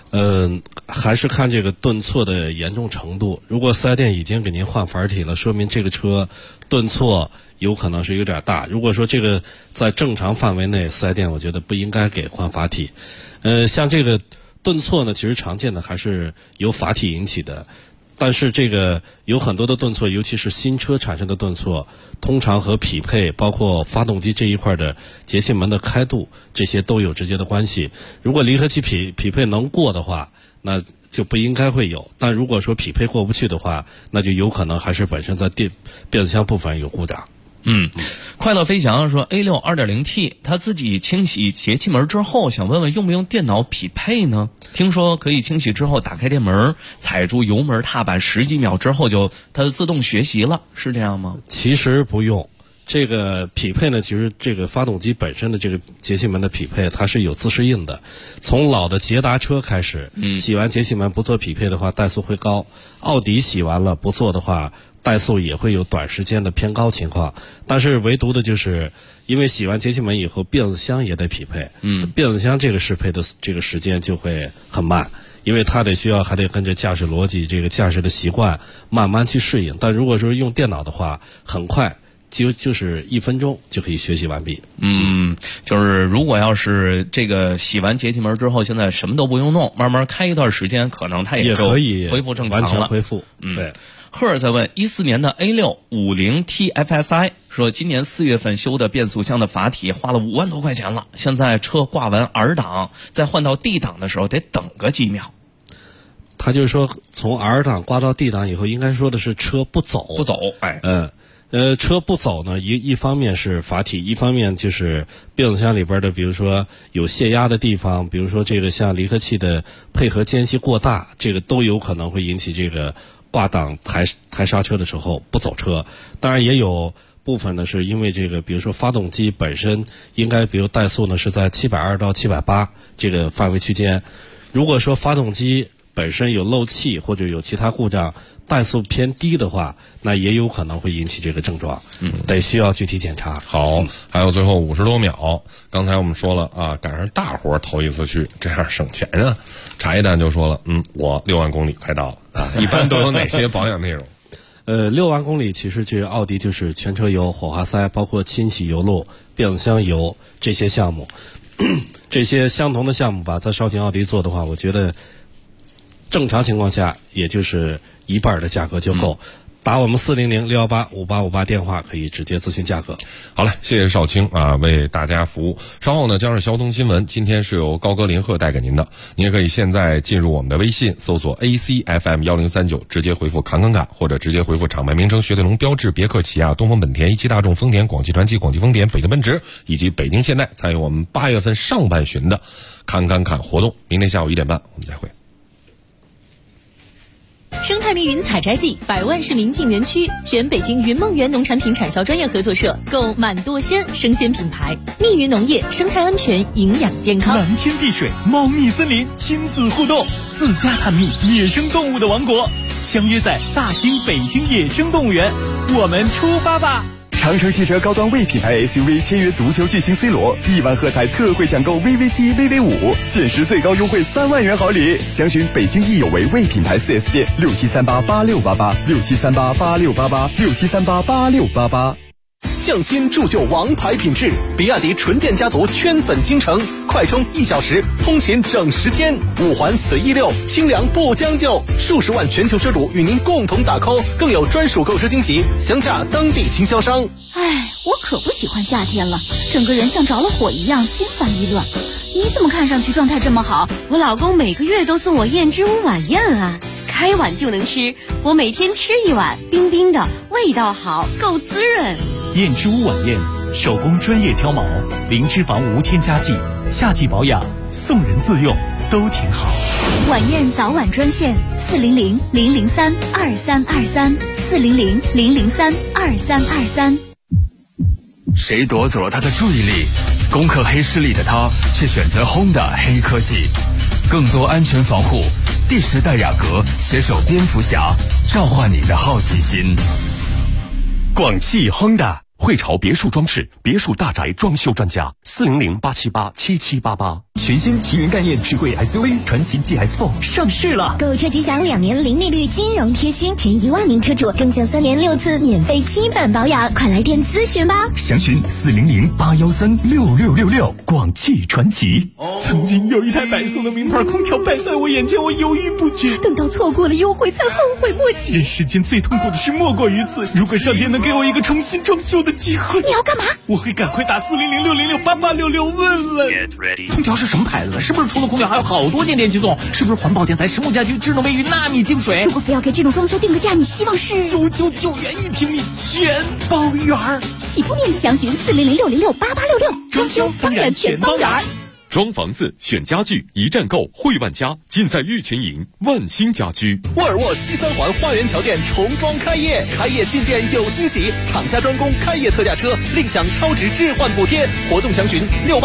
还是看这个顿挫的严重程度。如果4S店已经给您换阀体了，说明这个车顿挫有可能是有点大。如果说这个在正常范围内，4S店我觉得不应该给换阀体。像这个顿挫呢，其实常见的还是由阀体引起的。但是这个有很多的顿挫，尤其是新车产生的顿挫，通常和匹配包括发动机这一块的节气门的开度，这些都有直接的关系。如果离合器匹配能过的话，那就不应该会有。但如果说匹配过不去的话，那就有可能还是本身在变速箱部分有故障。 快乐飞翔说 A6 2.0T 他自己清洗节气门之后，想问问用不用电脑匹配呢？听说可以清洗之后打开电门，踩住油门踏板10几秒之后它自动学习了，是这样吗？ 其实不用。这个匹配呢，其实这个发动机本身的这个节气门的匹配，它是有自适应的。从老的捷达车开始，洗完节气门不做匹配的话，怠速会高；奥迪洗完了不做的话，怠速也会有短时间的偏高情况。但是唯独的就是因为洗完节气门以后，变速箱也得匹配，变速箱这个适配的这个时间就会很慢。因为它还得跟着驾驶逻辑、这个驾驶的习惯慢慢去适应。但如果说用电脑的话，很快就是1分钟就可以学习完毕。 就是如果要是这个洗完节气门之后，现在什么都不用弄，慢慢开一段时间，可能它也就可以恢复正常了， 完全恢复。对。 赫尔在问14年的 A6 50T FSI 说，今年4月份修的变速箱的阀体花了5万多块钱了，现在车挂完 R 档，再换到 D 档的时候得等个几秒。 他就是说从 R 档挂到 D 档以后，应该说的是车不走。车不走呢，一方面是阀体，一方面就是变速箱里边的，比如说有泄压的地方，比如说这个像离合器的配合间隙过大，这个都有可能会引起这个挂档抬刹车的时候不走车。当然也有部分呢是因为这个，比如说发动机本身应该，比如怠速呢是在720到780这个范围区间。如果说发动机本身有漏气或者有其他故障，怠速偏低的话，那也有可能会引起这个症状，得需要具体检查。 好，还有最后50多秒，刚才我们说了啊，赶上大伙头一次去，这样省钱啊。茶叶蛋就说了，我6万公里快到了啊，一般都有哪些保养内容 ？6万公里其实这个奥迪就是全车油、火花塞，包括清洗油路、变速箱油这些项目，这些相同的项目吧，在绍兴奥迪做的话，我觉得正常情况下也就是1半的价格就够。打我们400-618-5858电话可以直接咨询价格。 好了，谢谢少卿啊，为大家服务。稍后呢将是交通新闻，今天是由高歌林鹤带给您的。您也可以现在进入我们的微信，搜索 ACFM1039，直接回复侃侃侃，或者直接回复厂牌名称雪铁龙、标致、别克、起亚、东风本田、一汽大众、丰田、广汽传祺、广汽丰田、北京奔驰以及北京现代参与我们8月份上半旬的侃侃侃活动。明天下午1点半我们再会。 生态密云采摘季，100万市民进园区，选北京云梦园农产品产销专业合作社，购满舵鲜生鲜品牌。密云农业，生态安全，营养健康。 蓝天碧水，猫蜜森林，亲子互动，自家探秘野生动物的王国，相约在大兴北京野生动物园，我们出发吧！ 长城汽车高端 V 品牌 SUV 签约足球巨星 C 罗，1万喝彩特惠抢购 VV7、VV5，限时最高优惠3万元好礼。详询北京易有为 V 品牌 4S 店，67388688，67388688，67388688。 匠心铸就王牌品质，比亚迪纯电家族圈粉京城，快充1小时，通勤整10天，5环随意溜，清凉不将就，数十万全球车主与您共同打 call， 更有专属购车惊喜，详洽当地经销商。 我可不喜欢夏天了，整个人像着了火一样，心烦意乱。你怎么看上去状态这么好？我老公每个月都送我燕之屋晚宴啊，开碗就能吃，我每天吃1碗，冰冰的，味道好，够滋润。 燕之屋晚宴，手工专业挑毛，零脂肪无添加剂，夏季保养，送人自用都挺好。 晚宴早晚专线400-003-2323，400-003-2323。 谁夺走了他的注意力？攻克黑势力的他却选择 Honda 黑科技，更多安全防护，第10代雅阁携手蝙蝠侠，召唤你的好奇心。 广汽 Honda 汇潮别墅装饰，别墅大宅装修专家，400-878-7788。全新奇云概念智慧 SUV 传祺 GS4 上市了， 购车即享2年零利率金融贴心，前1万名车主更享3年6次免费基本保养，快来电咨询吧。 详询400-813-6666。广汽传祺。曾经有一台白色的名牌空调摆在我眼前，我犹豫不决， 等到错过了优惠才后悔莫及。 人世间最痛苦的事莫过于此。如果上天能给我一个重新装修的机会， 你要干嘛？ 我会赶快打400-606-8866问问。 空调是什么牌子的？是不是除了空调还有好多件电器送？是不是环保建材、实木家居、智能卫浴、纳米净水？ 如果非要给这种装修定个价，你希望是 999元1平米全包圆儿。 起步面积详询400-606-8866，装修当然全包圆儿。 装房子选家具一站购，汇万家尽在玉泉营万兴家居。 沃尔沃西三环花园桥店重装开业，开业进店有惊喜，厂家专供开业特价车，另享超值置换补贴。活动详询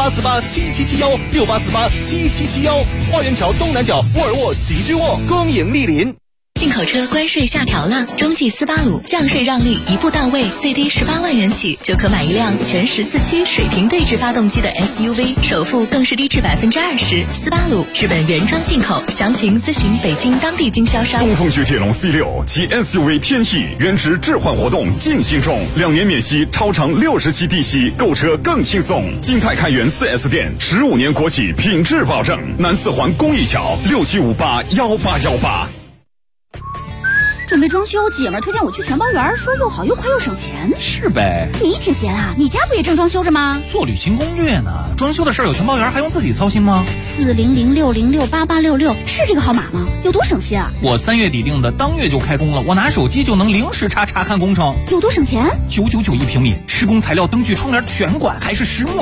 68487771，68487771。花园桥东南角沃尔沃吉居沃，恭迎莅临。 进口车关税下调了，中继斯巴鲁降税让利一步到位，最低18万元起就可买一辆全14驱水平对置发动机的 SUV， 首付更是低至20%。斯巴鲁日本原装进口，详情咨询北京当地经销商。 东风雪铁龙 C6 及 SUV 天翼原值置换活动进行中，2年免息，超长60期低息，购车更轻松。金泰开元 4S 店，15年国企品质保证。南4环公益桥67581818。 准备装修，姐们儿推荐我去全包园，说又好又快又省钱。 是呗， 你挺闲啊，你家不也正装修着吗？ 做旅行攻略呢，装修的事儿有全包园还用自己操心吗 ？400-606-8866是这个号码吗？有多省心啊？ 我3月底定的，当月就开工了，我拿手机就能0时查看工程。 有多省钱？ 999一平米，施工材料、灯具、窗帘全管，还是实木